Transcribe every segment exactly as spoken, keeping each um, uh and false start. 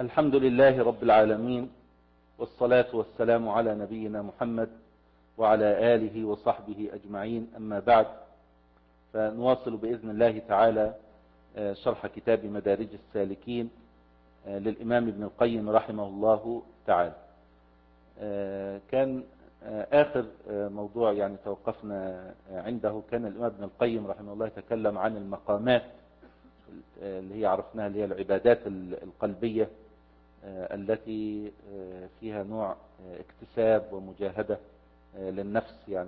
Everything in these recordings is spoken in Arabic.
الحمد لله رب العالمين، والصلاة والسلام على نبينا محمد وعلى آله وصحبه أجمعين. أما بعد، فنواصل بإذن الله تعالى شرح كتاب مدارج السالكين للإمام ابن القيم رحمه الله تعالى. كان آخر موضوع يعني توقفنا عنده كان الإمام ابن القيم رحمه الله يتكلم عن المقامات اللي هي عرفناها، اللي هي العبادات القلبية التي فيها نوع اكتساب ومجاهدة للنفس، يعني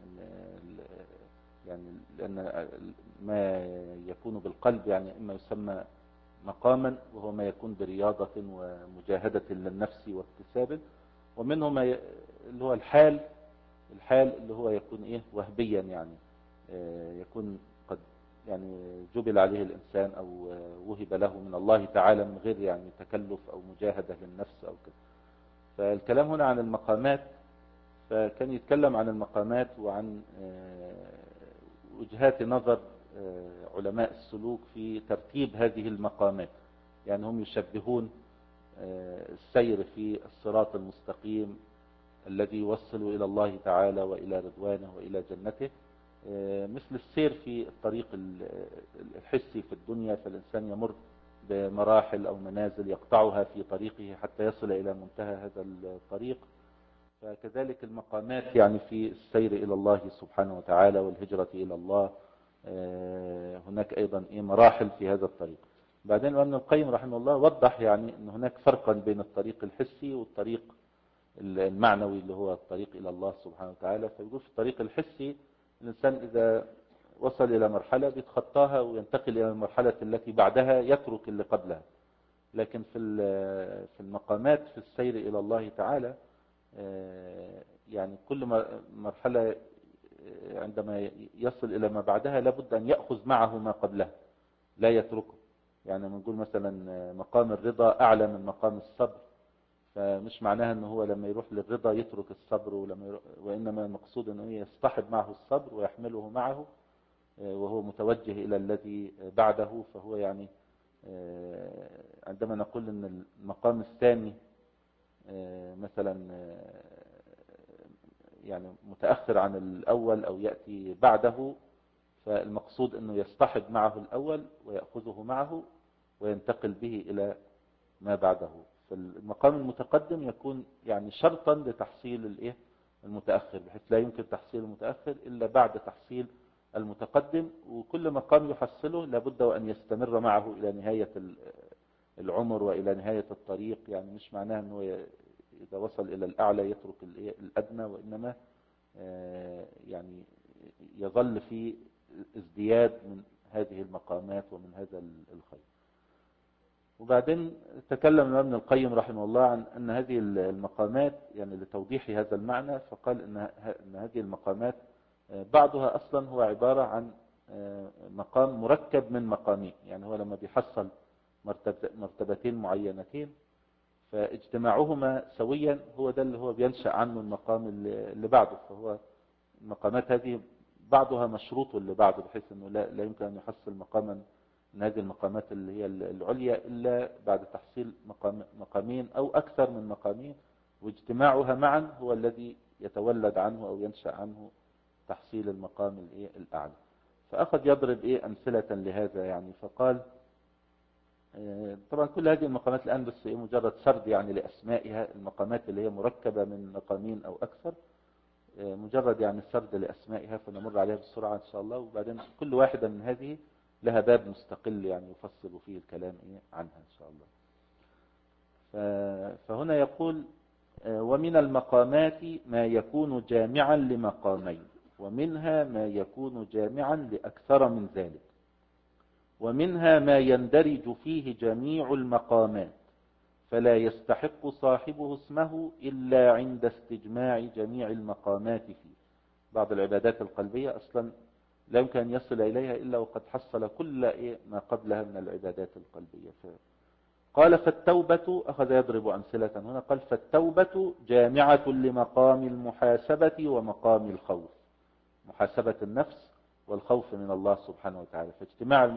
يعني لأن ما يكون بالقلب يعني إما يسمى مقاما، وهو ما يكون برياضة ومجاهدة للنفس واكتساب، ومنه ما اللي هو الحال الحال اللي هو يكون إيه وهبيا، يعني يكون قد يعني جبل عليه الإنسان أو وهب له من الله تعالى من غير يعني تكلف أو مجاهدة للنفس أو كده. فالكلام هنا عن المقامات، فكان يتكلم عن المقامات وعن وجهات نظر علماء السلوك في ترتيب هذه المقامات. يعني هم يشبهون السير في الصراط المستقيم الذي يوصل إلى الله تعالى وإلى رضوانه وإلى جنته، مثل السير في الطريق الحسي في الدنيا، فالإنسان يمر بمراحل أو منازل يقطعها في طريقه حتى يصل إلى منتهى هذا الطريق. فكذلك المقامات يعني في السير إلى الله سبحانه وتعالى والهجرة إلى الله، هناك أيضا مراحل في هذا الطريق. بعدين ابن القيم رحمه الله وضح يعني أن هناك فرقا بين الطريق الحسي والطريق المعنوي اللي هو الطريق إلى الله سبحانه وتعالى. فيقول في الطريق الحسي الإنسان إذا وصل إلى مرحلة بيتخطاها وينتقل إلى المرحلة التي بعدها يترك اللي قبلها. لكن في في المقامات في السير إلى الله تعالى يعني كل مرحلة عندما يصل إلى ما بعدها لابد أن يأخذ معه ما قبلها لا يتركه. يعني نقول مثلا مقام الرضا أعلى من مقام الصبر، فمش معناها أنه هو لما يروح للرضا يترك الصبر، ولما يروح وإنما المقصود أنه يصطحب معه الصبر ويحمله معه وهو متوجه إلى الذي بعده. فهو يعني عندما نقول أن المقام الثاني مثلا يعني متأخر عن الأول أو يأتي بعده، فالمقصود أنه يصطحب معه الأول ويأخذه معه وينتقل به إلى ما بعده. فالمقام المتقدم يكون يعني شرطا لتحصيل الايه المتأخر، بحيث لا يمكن تحصيل المتأخر إلا بعد تحصيل المتقدم، وكل مقام يحصله لابد وأن يستمر معه إلى نهاية العمر وإلى نهاية الطريق. يعني مش معناه أنه إذا وصل إلى الأعلى يترك الأدنى، وإنما يعني يظل في ازدياد من هذه المقامات ومن هذا الخير. وبعدين تكلم ابن القيم رحمه الله عن أن هذه المقامات يعني لتوضيح هذا المعنى، فقال أن هذه المقامات بعضها أصلا هو عبارة عن مقام مركب من مقامين. يعني هو لما بيحصل مرتبتين معينتين فاجتماعهما سويا هو ده اللي هو بينشأ عنه المقام اللي بعده. فهو المقامات هذه بعضها مشروط اللي بعده، بحيث أنه لا, لا يمكن أن يحصل مقاما من هذه المقامات اللي هي العليا إلا بعد تحصيل مقام مقامين أو أكثر من مقامين، واجتماعها معا هو الذي يتولد عنه أو ينشأ عنه تحصيل المقام الأعلى. فأخذ يضرب إيه أمثلة لهذا، يعني فقال طبعا كل هذه المقامات الآن بس إيه مجرد سرد يعني لأسمائها، المقامات اللي هي مركبة من مقامين أو أكثر مجرد يعني سرد لأسمائها، فنمر عليها بسرعة إن شاء الله. وبعدين كل واحدة من هذه لها باب مستقل يعني يفصل فيه الكلام إيه عنها إن شاء الله. فهنا يقول ومن المقامات ما يكون جامعا لمقامين، ومنها ما يكون جامعا لأكثر من ذلك، ومنها ما يندرج فيه جميع المقامات فلا يستحق صاحبه اسمه إلا عند استجماع جميع المقامات فيه. بعض العبادات القلبية أصلا لا يمكن أن يصل إليها إلا وقد حصل كل ما قبلها من العبادات القلبية. قال فالتوبة، أخذ يضرب أمثلة هنا، قال فالتوبة جامعة لمقام المحاسبة ومقام الخوف، محاسبة النفس والخوف من الله سبحانه وتعالى. فاجتماع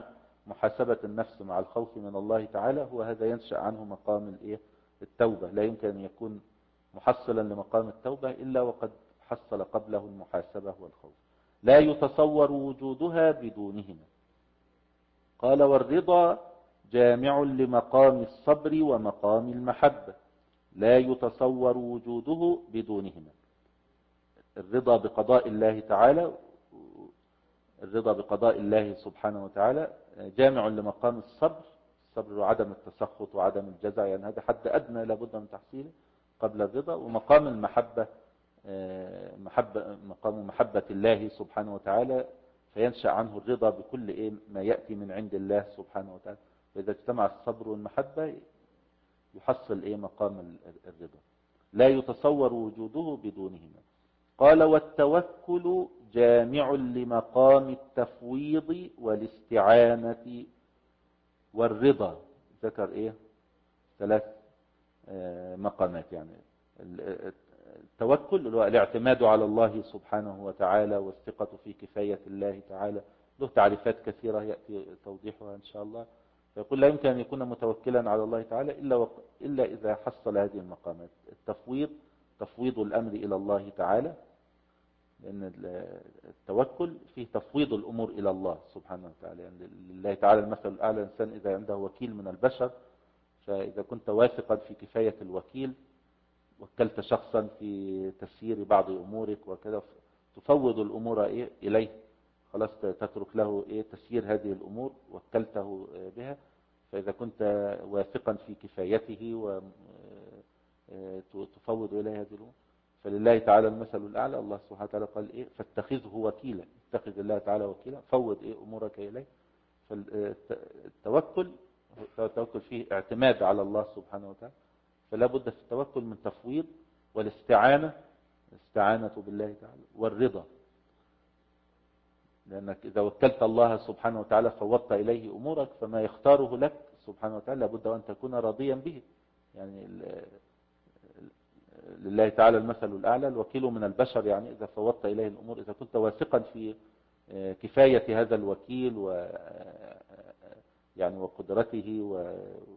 محاسبة النفس مع الخوف من الله تعالى، هو هذا ينشأ عنه مقام الايه التوبة. لا يمكن أن يكون محصلا لمقام التوبة إلا وقد حصل قبله المحاسبة والخوف. لا يتصور وجودها بدونهما. قال والرضا جامع لمقام الصبر ومقام المحبة، لا يتصور وجوده بدونهما. الرضا بقضاء الله تعالى، الرضا بقضاء الله سبحانه وتعالى جامع لمقام الصبر، الصبر وعدم التسخط وعدم الجزع، يعني هذا حد أدنى لابد من تحصيله قبل الرضا. ومقام المحبة محبة مقام محبة الله سبحانه وتعالى، فينشأ عنه الرضا بكل إيه ما يأتي من عند الله سبحانه وتعالى. فإذا اجتمع الصبر والمحبة يحصل إيه مقام الرضا. لا يتصور وجوده بدونهما. قال والتوكل جامع لمقام التفويض والاستعانة والرضا. ذكر إيه ثلاث مقامات، يعني التوكل اللي هو الاعتماد على الله سبحانه وتعالى والثقة في كفاية الله تعالى، له تعريفات كثيرة يأتي توضيحها إن شاء الله. فيقول لا يمكن أن يكون متوكلا على الله تعالى إلا, وق... إلا إذا حصل هذه المقامات. التفويض، تفويض الأمر إلى الله تعالى، لأن التوكل فيه تفويض الأمور إلى الله سبحانه وتعالى. يعني لله تعالى المثل الأعلى. الإنسان إذا عنده وكيل من البشر، فإذا كنت واثقا في كفاية الوكيل، وكلت شخصا في تسيير بعض أمورك وكذا، تفوض الأمور إيه إليه، خلاص تترك له إيه تسيير هذه الأمور، وكلته بها. فإذا كنت واثقا في كفايته وتفوض إليه هذه الأمور، فلله تعالى المثل الأعلى. الله سبحانه وتعالى قال إيه فاتخذه وكيلا، اتخذ الله تعالى وكيلا، فوض إيه أمورك إليه. فالتوكل التوكل فيه اعتماد على الله سبحانه وتعالى، فلا بد في التوكل من تفويض والاستعانة، الاستعانة بالله تعالى، والرضا. لأنك إذا وكلت الله سبحانه وتعالى فوضت إليه أمورك، فما يختاره لك سبحانه وتعالى لابد أن تكون راضيا به. يعني لله تعالى المثل الأعلى. الوكيل من البشر، يعني إذا فوضت إليه الأمور، إذا كنت واثقا في كفاية هذا الوكيل و يعني وقدرته و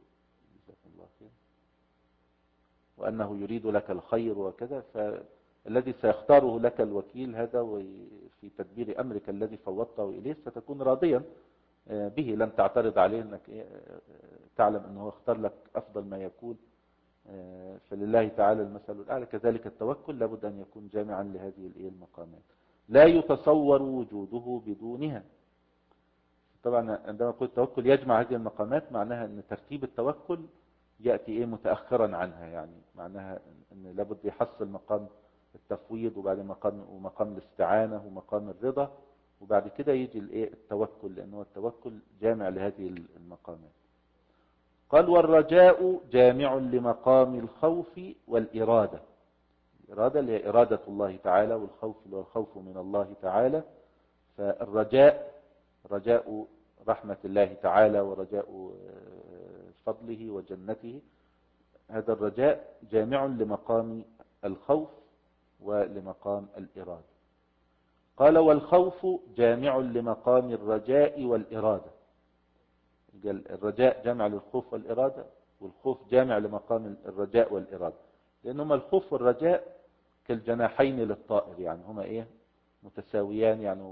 وأنه يريد لك الخير وكذا، فالذي سيختاره لك الوكيل هذا في تدبير أمرك الذي فوضته إليه ستكون راضيا به، لن تعترض عليه، أنك تعلم أنه اختار لك أفضل ما يكون. فلله تعالى المثل الأعلى. كذلك التوكل لابد أن يكون جامعا لهذه المقامات، لا يتصور وجوده بدونها. طبعا عندما أقول التوكل يجمع هذه المقامات، معناها أن ترتيب التوكل يأتي إيه متأخرا عنها، يعني معناها أن لابد يحصل مقام التفويض، وبعد مقام ومقام الاستعانة ومقام الرضا، وبعد كده يجي الإيه التوكل، لأنه التوكل جامع لهذه المقامات. قال والرجاء جامع لمقام الخوف والإرادة. الإرادة اللي هي إرادة الله تعالى، والخوف اللي هو الخوف من الله تعالى. فالرجاء رجاء رحمة الله تعالى ورجاء فضله وجنته، هذا الرجاء جامع لمقام الخوف ولمقام الإرادة. قال والخوف جامع لمقام الرجاء والإرادة. الرجاء جامع للخوف والإرادة، والخوف جامع لمقام الرجاء والإرادة، لأنهما الخوف والرجاء كالجناحين للطائر، يعني هما إيه متساويان، يعني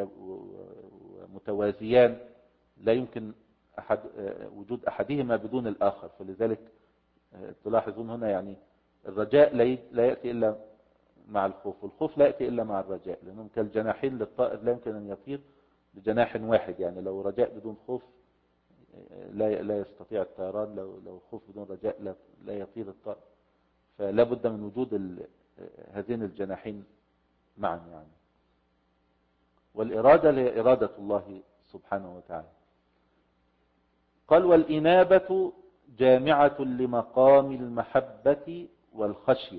متوازيان، لا يمكن أحد وجود أحدهما بدون الآخر. فلذلك تلاحظون هنا يعني الرجاء لا يأتي إلا مع الخوف، والخوف لا يأتي إلا مع الرجاء، لأنهم كالجناحين للطائر لا يمكن أن يطير بجناح واحد. يعني لو رجاء بدون خوف لا لا يستطيع الطيران، لو لو خوف بدون رجاء لا لا يطير الطائر. فلا بد من وجود هذين الجناحين معا يعني. والإرادة هي إرادة الله سبحانه وتعالى. قال والإنابة جامعة لمقام المحبة والخشية.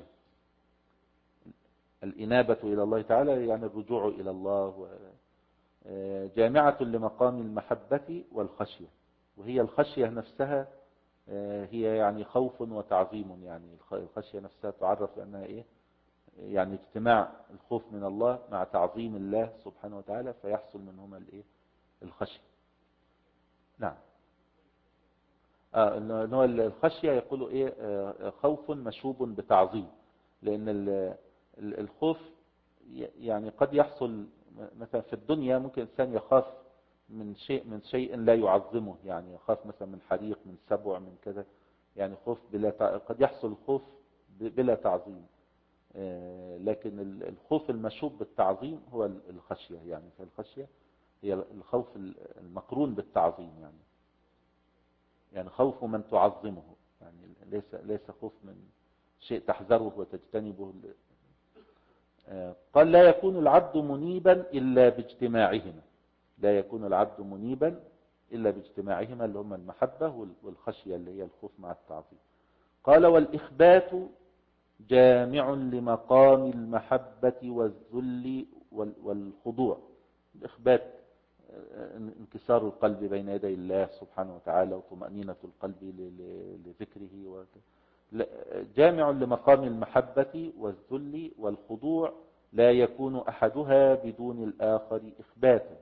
الإنابة إلى الله تعالى يعني الرجوع إلى الله، جامعة لمقام المحبة والخشية. وهي الخشية نفسها هي يعني خوف وتعظيم، يعني الخشية نفسها تعرف بأنها إيه يعني اجتماع الخوف من الله مع تعظيم الله سبحانه وتعالى، فيحصل منهما الإيه الخشية. نعم. آه إن هو الخشية يقولوا إيه آه خوف مشوب بتعظيم، لأن الخوف يعني قد يحصل مثلا في الدنيا، ممكن الإنسان يخاف من شيء من شيء لا يعظمه، يعني يخاف مثلا من حريق، من سبع، من كذا، يعني خوف بلا تع... قد يحصل الخوف بلا تعظيم. لكن الخوف المشوب بالتعظيم هو الخشية، يعني فالخشية هي الخوف المقرون بالتعظيم، يعني يعني خوف من تعظمه، يعني ليس ليس خوف من شيء تحذره وتجتنبه. قال لا يكون العبد منيبا إلا باجتماعهما، لا يكون العبد منيبا إلا باجتماعهما، اللي هم المحبة والخشية اللي هي الخوف مع التعظيم. قال والإخبات جامع لمقام المحبة والذل والخضوع. الإخبات انكسار القلب بين يدي الله سبحانه وتعالى، وطمأنينة القلب لذكره، جامع لمقام المحبة والذل والخضوع، لا يكون أحدها بدون الآخر إخباتا.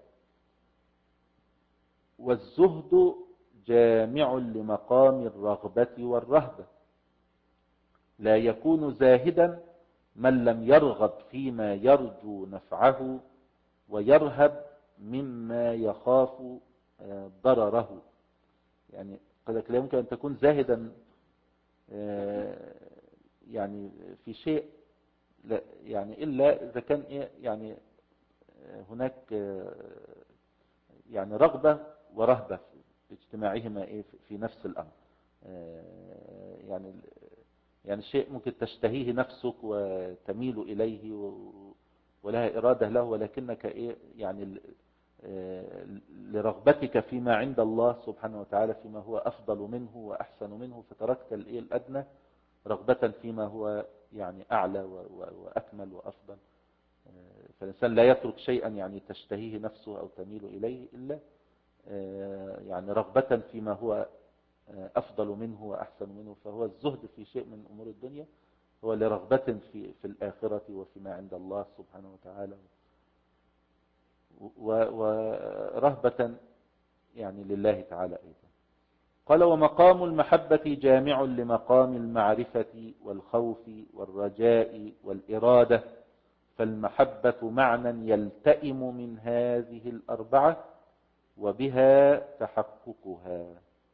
والزهد جامع لمقام الرغبة والرهبة، لا يكون زاهدا من لم يرغب فيما يرجو نفعه ويرهب مما يخاف ضرره. يعني قال لك لا يمكن أن تكون زاهدا يعني في شيء يعني إلا إذا كان إيه يعني هناك يعني رغبة ورهبة في اجتماعهما إيه في نفس الأمر. يعني يعني شيء ممكن تشتهيه نفسك وتميل إليه ولها إرادة له، ولكنك إيه يعني لرغبتك فيما عند الله سبحانه وتعالى، فيما هو أفضل منه وأحسن منه، فتركت الإيه الأدنى رغبة فيما هو يعني أعلى وأكمل وأفضل. فالإنسان لا يترك شيئا يعني تشتهيه نفسه أو تميل إليه إلا يعني رغبة فيما هو أفضل منه وأحسن منه. فهو الزهد في شيء من أمور الدنيا هو لرغبة في في الآخرة وفيما عند الله سبحانه وتعالى، ورهبة يعني لله تعالى أيضا. قال ومقام المحبة جامع لمقام المعرفة والخوف والرجاء والإرادة، فالمحبة معنى يلتئم من هذه الأربعة وبها تحققها.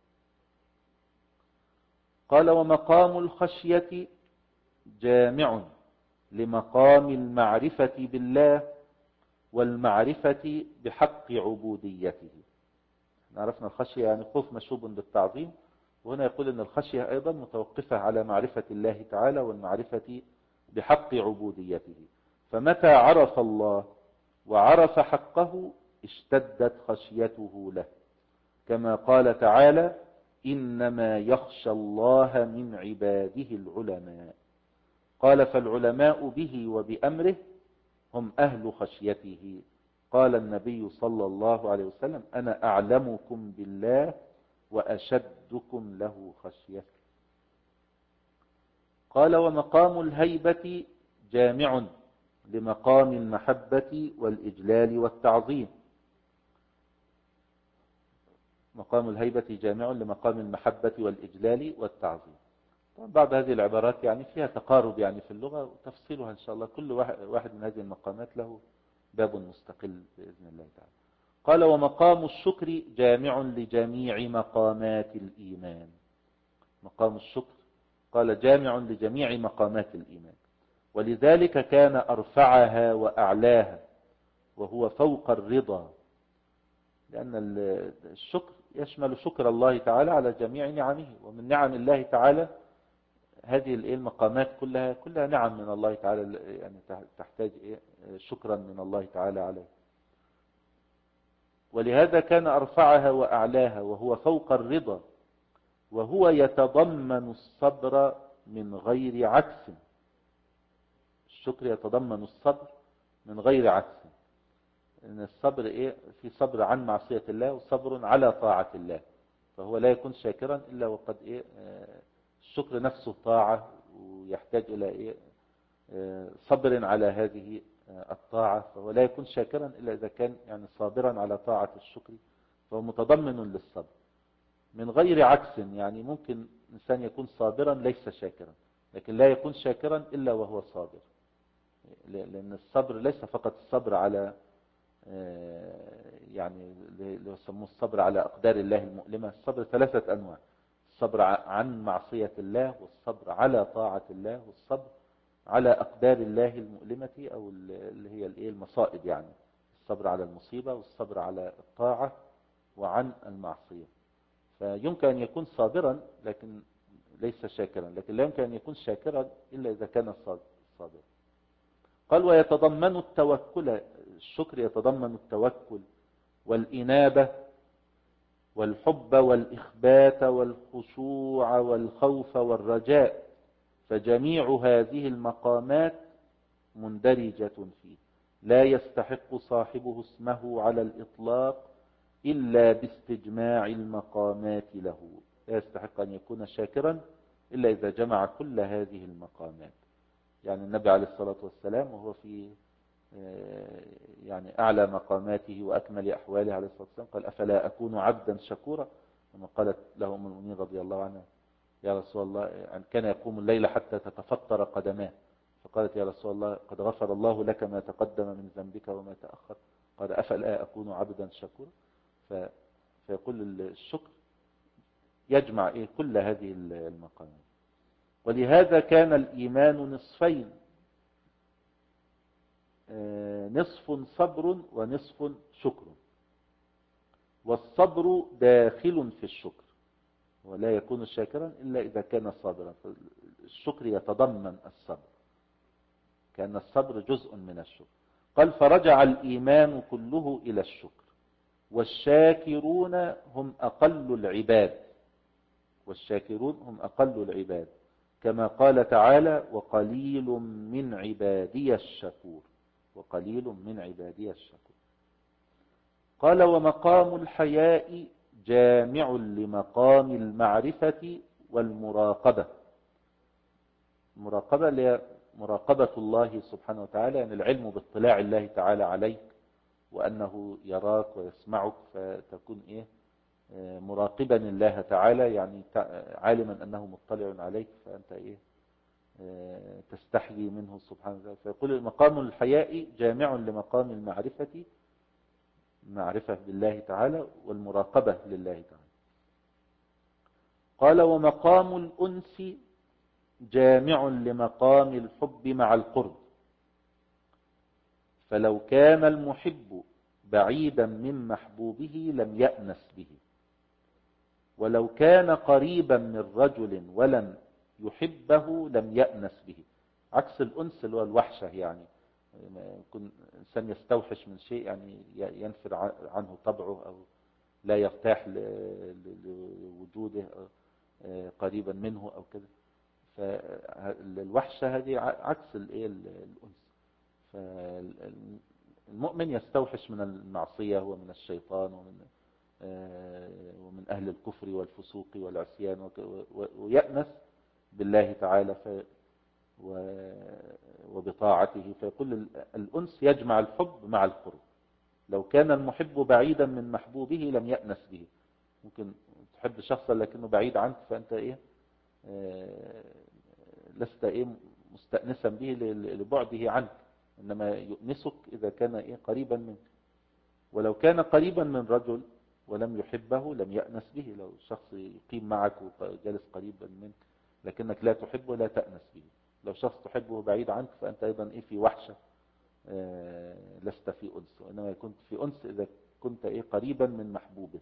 قال ومقام الخشية جامع لمقام المعرفة بالله والمعرفة بحق عبوديته. عرفنا الخشية يعني خوف مشوب بالتعظيم، وهنا يقول أن الخشية أيضا متوقفة على معرفة الله تعالى والمعرفة بحق عبوديته. فمتى عرف الله وعرف حقه اشتدت خشيته له، كما قال تعالى إنما يخشى الله من عباده العلماء. قال فالعلماء به وبأمره هم أهل خشيته. قال النبي صلى الله عليه وسلم أنا أعلمكم بالله وأشدكم له خشية. قال ومقام الهيبة جامع لمقام المحبة والإجلال والتعظيم. مقام الهيبة جامع لمقام المحبة والإجلال والتعظيم. طبعا بعض هذه العبارات يعني فيها تقارب يعني في اللغة، وتفصيلها إن شاء الله كل واحد من هذه المقامات له باب مستقل بإذن الله تعالى. قال ومقام الشكر جامع لجميع مقامات الإيمان. مقام الشكر قال جامع لجميع مقامات الإيمان، ولذلك كان أرفعها وأعلاها وهو فوق الرضا، لأن الشكر يشمل شكر الله تعالى على جميع نعمه، ومن نعم الله تعالى هذه المقامات كلها كلها نعم من الله تعالى، يعني تحتاج شكرا من الله تعالى عليه. ولهذا كان أرفعها وأعلاها وهو فوق الرضا، وهو يتضمن الصبر من غير عكس. الشكر يتضمن الصبر من غير عكس، إن الصبر إيه؟ في صبر عن معصية الله وصبر على طاعة الله، فهو لا يكون شاكرا إلا وقد إيه؟ الشكر نفسه طاعة، ويحتاج إلى إيه؟ صبر على هذه الطاعة، فهو لا يكون شاكرا إلا إذا كان يعني صابرا على طاعة الشكر فهو متضمن للصبر من غير عكس. يعني ممكن إنسان يكون صابرا ليس شاكرا، لكن لا يكون شاكرا إلا وهو صابر. لأن الصبر ليس فقط الصبر على يعني اللي يسموه الصبر على أقدار الله المؤلمة. الصبر ثلاثة أنواع: الصبر عن معصية الله، والصبر على طاعة الله، والصبر على أقدار الله المؤلمة أو اللي هي الايه المصائب. يعني الصبر على المصيبة، والصبر على الطاعة، وعن المعصية. فيمكن أن يكون صابرا لكن ليس شاكرا، لكن لا يمكن أن يكون شاكرا إلا إذا كان صابرا. قال ويتضمن التوكل، الشكر يتضمن التوكل والإنابة والحب والإخبات والخشوع والخوف والرجاء، فجميع هذه المقامات مندرجة فيه، لا يستحق صاحبه اسمه على الإطلاق إلا باستجماع المقامات له. لا يستحق أن يكون شاكرا إلا إذا جمع كل هذه المقامات. يعني النبي عليه الصلاة والسلام وهو في يعني أعلى مقاماته وأكمل أحواله عليه الصلاة والسلام قال أفلا أكون عبدا شكورا؟ لما قالت له أم المؤمنين رضي الله عنها يا رسول الله، أن كان يقوم الليل حتى تتفطر قدماه، فقالت يا رسول الله قد غفر الله لك ما تقدم من ذنبك وما تأخر، قال أفلا أكون عبدا شكورا؟ فيقول الشكر يجمع إيه كل هذه المقامات. ولهذا كان الإيمان نصفين، نصف صبر ونصف شكر، والصبر داخل في الشكر، ولا يكون شاكرا إلا إذا كان صابرا. الشكر يتضمن الصبر، كأن الصبر جزء من الشكر. قال فرجع الإيمان كله إلى الشكر، والشاكرون هم أقل العباد، والشاكرون هم أقل العباد، كما قال تعالى وقليل من عبادي الشكور، وقليل من عبادي الشكور. قال ومقام الحياء جامع لمقام المعرفة والمراقبة. المراقبة اللي مراقبة الله سبحانه وتعالى، يعني العلم باطلاع الله تعالى عليك وأنه يراك ويسمعك، فتكون إيه مراقبا الله تعالى، يعني عالما أنه مطلع عليك، فأنت إيه تستحيي منه سبحانه وتعالى. فيقول مقام الحياء جامع لمقام المعرفة، معرفة بالله تعالى، والمراقبة لله تعالى. قال ومقام الأنس جامع لمقام الحب مع القرب، فلو كان المحب بعيدا من محبوبه لم يأنس به، ولو كان قريبا من رجل ولم يحبه لم يأنس به. عكس الأنس اللي هو الوحشة، يعني يكون إنسان يستوحش من شيء، يعني ينفر عنه طبعه أو لا يرتاح لوجوده قريبا منه أو كده. فالوحشة هذه عكس الأنس. فالمؤمن يستوحش من المعصية ومن الشيطان ومن ومن أهل الكفر والفسوق والعصيان، ويأنس بالله تعالى وبطاعته. فيقول الأنس يجمع الحب مع القرب. لو كان المحب بعيدا من محبوبه لم يأنس به. ممكن تحب شخصا لكنه بعيد عنك، فأنت إيه لست إيه مستأنسا به لبعده عنك، إنما يؤنسك إذا كان إيه قريبا منك. ولو كان قريبا من رجل ولم يحبه لم يأنس به. لو شخص يقيم معك وجالس قريبا منك لكنك لا تحبه لا تأنس به. لو شخص تحبه بعيد عنك فأنت أيضا إيه في وحشة، آه لست في أنس، وإنما كنت في أنس إذا كنت إيه قريبا من محبوبه،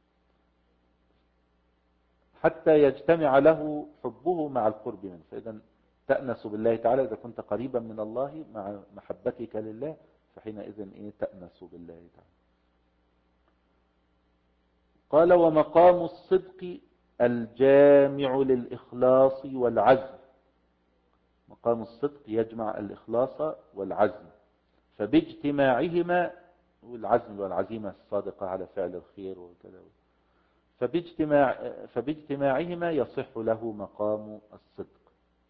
حتى يجتمع له حبه مع القرب منه. فإذا تأنس بالله تعالى إذا كنت قريبا من الله مع محبتك لله، فحينئذ إيه تأنس بالله تعالى. قال ومقام الصدق الجامع للإخلاص والعزم. مقام الصدق يجمع الإخلاص والعزم، فباجتماعهما، والعزم والعزيمة الصادقة على فعل الخير وكذا، فباجتماع فباجتماعهما يصح له مقام الصدق.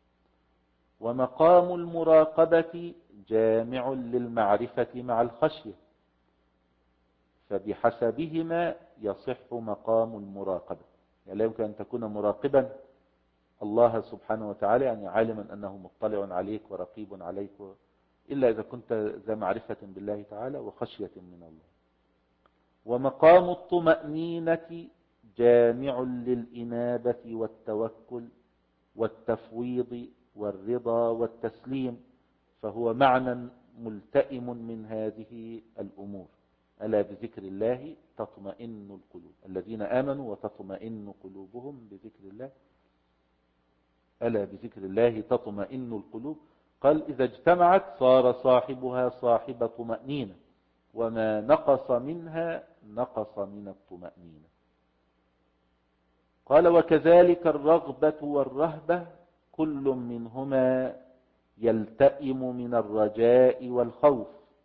ومقام المراقبة جامع للمعرفة مع الخشية، فبحسبهما يصح مقام المراقبة. يعني لا يمكن أن تكون مراقبا الله سبحانه وتعالى، يعني عالما أنه مطلع عليك ورقيب عليك، إلا إذا كنت ذا معرفة بالله تعالى وخشية من الله. ومقام الطمأنينة جامع للإنابة والتوكل والتفويض والرضا والتسليم، فهو معنى ملتئم من هذه الأمور. ألا بذكر الله تطمئن القلوب، الذين آمنوا وتطمئن قلوبهم بذكر الله. ألا بذكر الله تطمئن القلوب. قال إذا اجتمعت صار صاحبها صاحب طمأنينة، وما نقص منها نقص من الطمأنينة. قال وكذلك الرغبة والرهبة كل منهما يلتئم من الرجاء والخوف.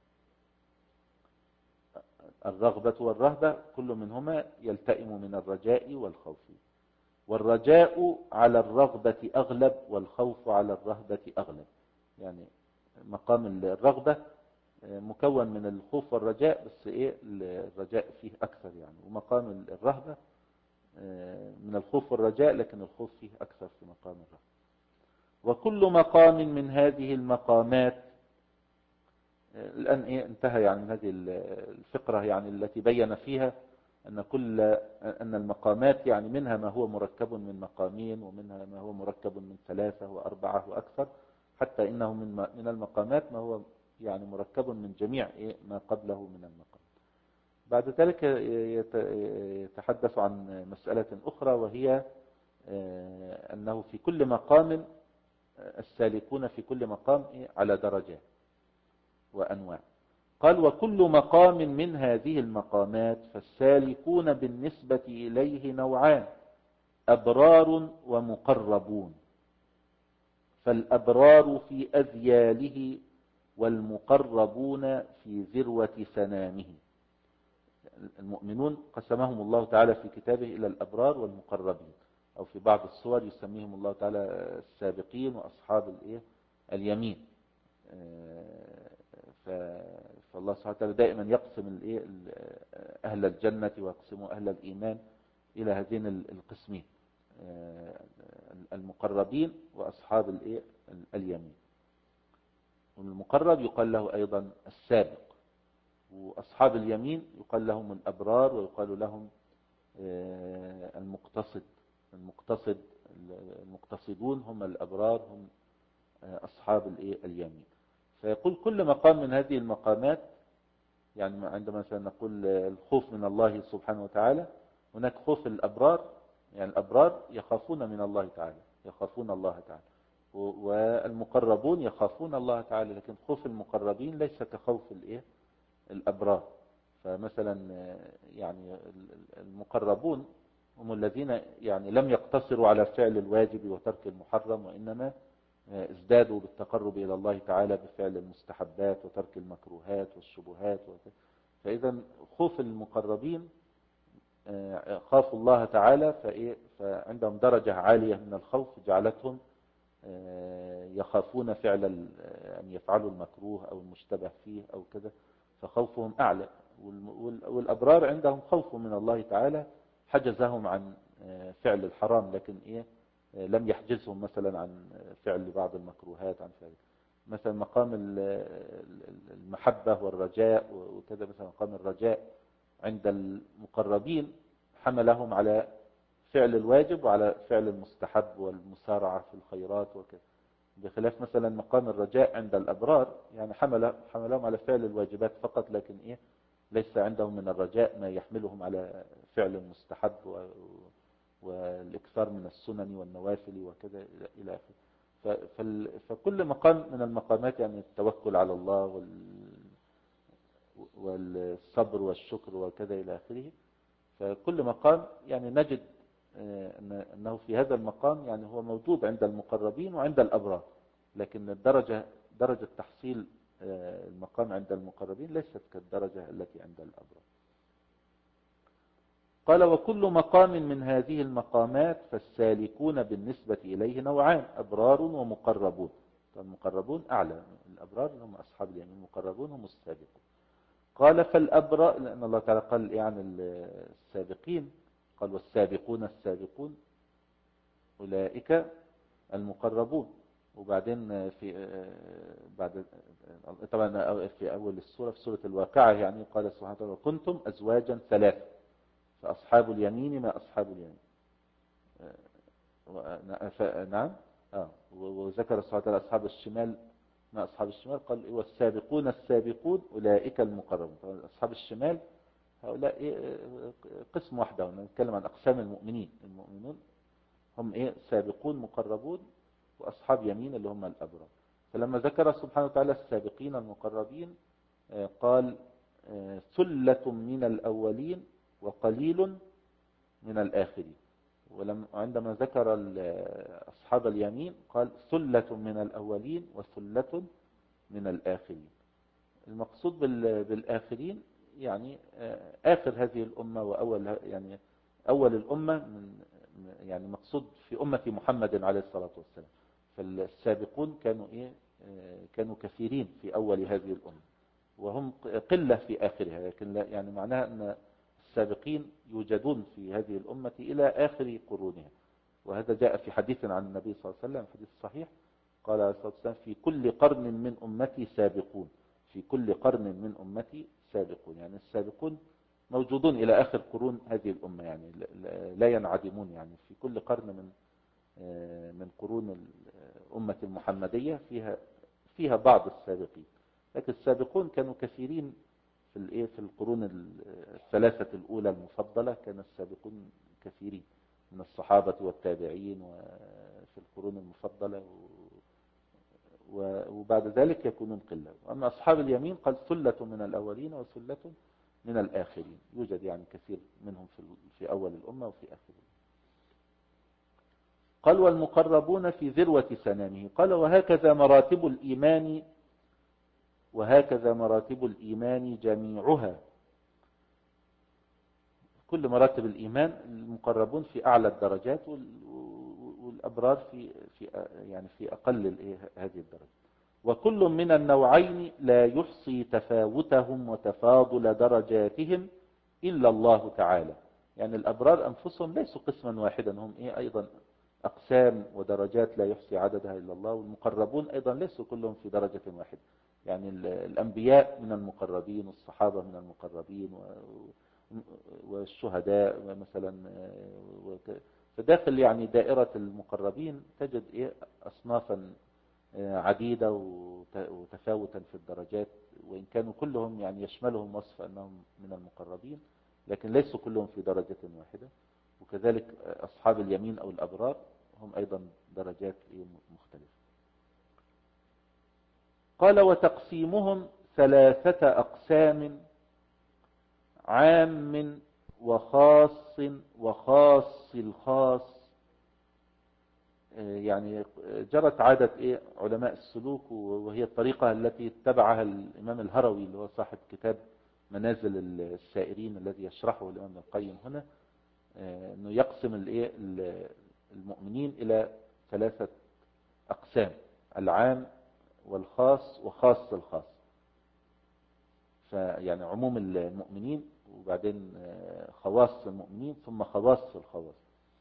الرغبة والرهبة كل منهما يلتئم من الرجاء والخوف، والرجاء على الرغبة أغلب والخوف على الرهبة أغلب. يعني مقام الرغبة مكون من الخوف والرجاء، بس إيه الرجاء فيه أكثر يعني، ومقام الرهبة من الخوف والرجاء لكن الخوف فيه أكثر في مقام الرهبة. وكل مقام من هذه المقامات، الآن إيه انتهى يعني من هذه الفقرة يعني التي بين فيها أن كل أن المقامات يعني منها ما هو مركب من مقامين، ومنها ما هو مركب من ثلاثة وأربعة وأكثر، حتى إنه من من المقامات ما هو يعني مركب من جميع إيه ما قبله من المقام. بعد ذلك يتحدث عن مسألة أخرى، وهي أنه في كل مقام السالكون في كل مقام على درجات وأنواع. قال وكل مقام من هذه المقامات فالسالكون بالنسبة إليه نوعان، أبرار ومقربون. فالأبرار في أذياله والمقربون في ذروة سنامه. المؤمنون قسمهم الله تعالى في كتابه إلى الأبرار والمقربين، أو في بعض الصور يسميهم الله تعالى السابقين وأصحاب الإيه اليمين. فالله سبحانه وتعالى دائما يقسم الإيه أهل الجنة ويقسم أهل الإيمان إلى هذين القسمين، المقربين وأصحاب الإيه اليمين. والمقرب يقال له أيضا السابق، وأصحاب اليمين يقال لهم الأبرار، ويقال لهم المقتصد. المقتصد المقتصدون هم الأبرار، هم أصحاب اليمين. فيقول كل مقام من هذه المقامات، يعني عندما مثلا نقول الخوف من الله سبحانه وتعالى، هناك خوف الأبرار، يعني الأبرار يخافون من الله تعالى، يخافون الله تعالى، والمقربون يخافون الله تعالى، لكن خوف المقربين ليس كخوف الإيه الأبرار. فمثلا يعني المقربون هم الذين يعني لم يقتصروا على فعل الواجب وترك المحرم، وإنما ازدادوا بالتقرب إلى الله تعالى بفعل المستحبات وترك المكروهات والشبهات. فإذا خوف المقربين خافوا الله تعالى، فعندهم درجة عالية من الخوف جعلتهم يخافون فعل أن يفعلوا المكروه أو المشتبه فيه أو كذا، فخوفهم أعلى. والأبرار عندهم خوف من الله تعالى حجزهم عن فعل الحرام، لكن إيه لم يحجزهم مثلا عن فعل بعض المكروهات، عن فعل مثلا مقام المحبة والرجاء وكذا. مثلا مقام الرجاء عند المقربين حملهم على فعل الواجب وعلى فعل المستحب والمسارعة في الخيرات وكذا، بخلاف مثلا مقام الرجاء عند الأبرار يعني حمل حملهم على فعل الواجبات فقط، لكن إيه ليس عندهم من الرجاء ما يحملهم على فعل المستحب والإكثار من السنن والنوافل وكذا إلى آخره. فكل مقام من المقامات يعني التوكل على الله والصبر والشكر وكذا إلى آخره. فكل مقام يعني نجد أنه في هذا المقام يعني هو موجود عند المقربين وعند الأبرار، لكن الدرجة درجة تحصيل المقام عند المقربين ليست كالدرجة التي عند الأبرار. قال وكل مقام من هذه المقامات فالسالكون بالنسبة إليه نوعان، أبرار ومقربون. المقربون أعلى، الأبرار هم أصحاب اليمين، المقربون هم السابقون. قال فالأبرار، لأن الله تعالى قال يعني السابقين، قال والسابقون السابقون أولئك المقربون. وبعدين في بعد طبعا في أول السورة في سورة الواقعة يعني قال سبحانه وتعالى كنتم أزواجا ثلاثة فأصحاب اليمين ما أصحاب اليمين. نعم آه وذكر سبحانه وتعالى أصحاب الشمال ما أصحاب الشمال، قال والسابقون السابقون أولئك المقربون. أصحاب الشمال هؤلاء قسم واحدة، ونتكلم عن أقسام المؤمنين. المؤمنون هم إيه سابقون مقربون، وأصحاب يمين اللي هم الأبرار. فلما ذكر سبحانه وتعالى السابقين المقربين قال ثلة من الأولين وقليل من الآخرين. وعندما ذكر أصحاب اليمين قال ثلة من الأولين وثلة من الآخرين. المقصود بالآخرين يعني آخر هذه الأمة وأول يعني أول الأمة من يعني مقصود في أمة محمد عليه الصلاة والسلام. فالسابقون كانوا إيه كانوا كثيرين في أول هذه الأمة وهم قلة في آخرها، لكن لا يعني معناها أن السابقين يوجدون في هذه الأمة إلى آخر قرونها. وهذا جاء في حديث عن النبي صلى الله عليه وسلم، حديث صحيح، قال عليه الصلاة والسلام في كل قرن من أمتي سابقون، في كل قرن من أمتي سابقون. يعني السابقون موجودون إلى آخر قرون هذه الأمة، يعني لا ينعدمون. يعني في كل قرن من من قرون الأمة المحمدية فيها فيها بعض السابقين، لكن السابقون كانوا كثيرين في الايه في القرون الثلاثة الأولى المفضلة. كان السابقون كثيرين من الصحابة والتابعين وفي القرون المفضلة، وبعد ذلك يكونون قلة. وأما أصحاب اليمين قال ثلة من الأولين وثلة من الآخرين، يوجد يعني كثير منهم في في أول الأمة وفي آخرها. قال والمقربون في ذروة سنامه. قال وهكذا مراتب الإيمان وهكذا مراتب الإيمان جميعها. كل مراتب الإيمان المقربون في أعلى الدرجات والأبرار في في يعني في أقل هذه الدرجة. وكل من النوعين لا يحصي تفاوتهم وتفاضل درجاتهم إلا الله تعالى. يعني الأبرار أنفسهم ليسوا قسما واحدا، هم إيه أيضا أقسام ودرجات لا يحصي عددها إلا الله. والمقربون أيضا ليسوا كلهم في درجة واحدة، يعني الأنبياء من المقربين والصحابة من المقربين والشهداء مثلا. فداخل يعني دائرة المقربين تجد إيه أصنافا عديدة وتفاوتا في الدرجات، وإن كانوا كلهم يعني يشملهم وصف أنهم من المقربين، لكن ليسوا كلهم في درجة واحدة. وكذلك أصحاب اليمين أو الأبرار هم أيضا درجات مختلفة. قال وتقسيمهم ثلاثة أقسام عام وخاص وخاص الخاص. يعني جرت عادة إيه علماء السلوك، وهي الطريقة التي اتبعها الإمام الهروي اللي هو صاحب كتاب منازل السائرين الذي يشرحه الإمام ابن القيم هنا، أنه يقسم الإيه المؤمنين إلى ثلاثة أقسام: العام والخاص وخاص الخاص. فيعني عموم المؤمنين، وبعدين خواص المؤمنين، ثم خواص الخواص.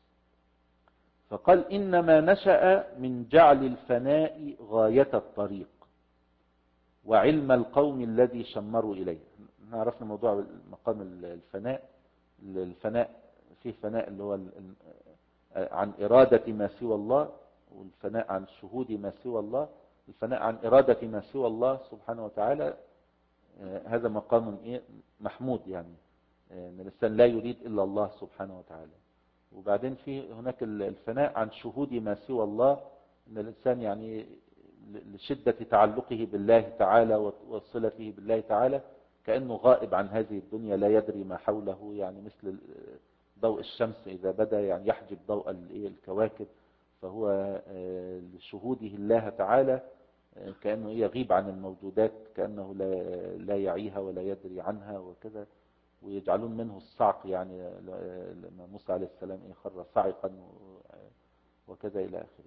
فقال إنما نشأ من جعل الفناء غاية الطريق وعلم القوم الذي شمروا إليه. عرفنا موضوع مقام الفناء. الفناء فيه فناء اللي هو عن إرادة ما سوى الله، والفناء عن شهود ما سوى الله. الفناء عن إرادة ما سوى الله سبحانه وتعالى هذا مقام إيه محمود، يعني ان الإنسان لا يريد إلا الله سبحانه وتعالى. وبعدين في هناك الفناء عن شهود ما سوى الله، ان الإنسان يعني لشدة تعلقه بالله تعالى وصلته بالله تعالى كأنه غائب عن هذه الدنيا، لا يدري ما حوله، يعني مثل ضوء الشمس إذا بدأ يعني يحجب ضوء الكواكب، فهو لشهوده الله تعالى كأنه يغيب عن الموجودات، كأنه لا لا يعيها ولا يدري عنها وكذا. ويجعلون منه الصعق، يعني لما موسى عليه السلام خر صاعقا وكذا إلى آخره.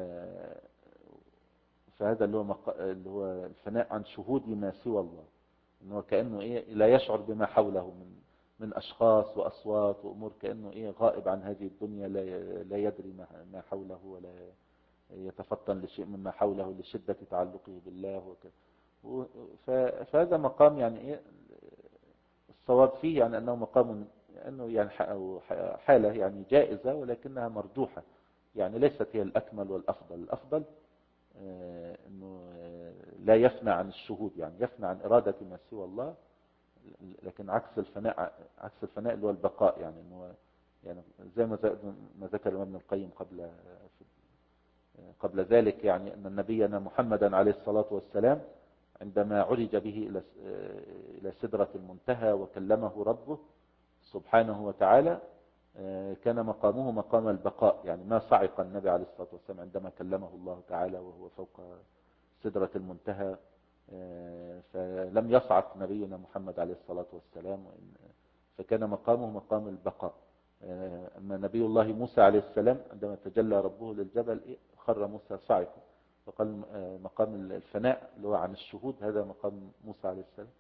فهذا اللي هو اللي هو الفناء عن شهود ما سوى الله. انه كأنه ايه لا يشعر بما حوله من من اشخاص واصوات وامور، كأنه ايه غائب عن هذه الدنيا، لا لا يدري ما ما حوله ولا يتفطن لشيء مما حوله لشدة تعلقه بالله وكذا. فهذا مقام يعني ايه الصواب فيه يعني انه مقام انه يعني حالة يعني جائزة ولكنها مرجوحة، يعني ليست هي الاكمل والافضل. الافضل انه لا يفنى عن الشهود، يعني يفنى عن ارادة ما سوى الله، لكن عكس الفناء، عكس الفناء اللي هو البقاء، يعني انه يعني زي ما ذكر ابن القيم قبل قبل ذلك، يعني ان نبينا محمدا عليه الصلاة والسلام عندما عرج به الى الى سدرة المنتهى وكلمه ربه سبحانه وتعالى، كان مقامه مقام البقاء، يعني ما صعق النبي عليه الصلاة والسلام عندما كلمه الله تعالى وهو فوق سدرة المنتهى، فلم يصعق نبينا محمد عليه الصلاة والسلام، فكان مقامه مقام البقاء. أما نبي الله موسى عليه السلام عندما تجلى ربه للجبل خر موسى صعقا، فقال مقام الفناء اللي هو عن الشهود هذا مقام موسى عليه السلام،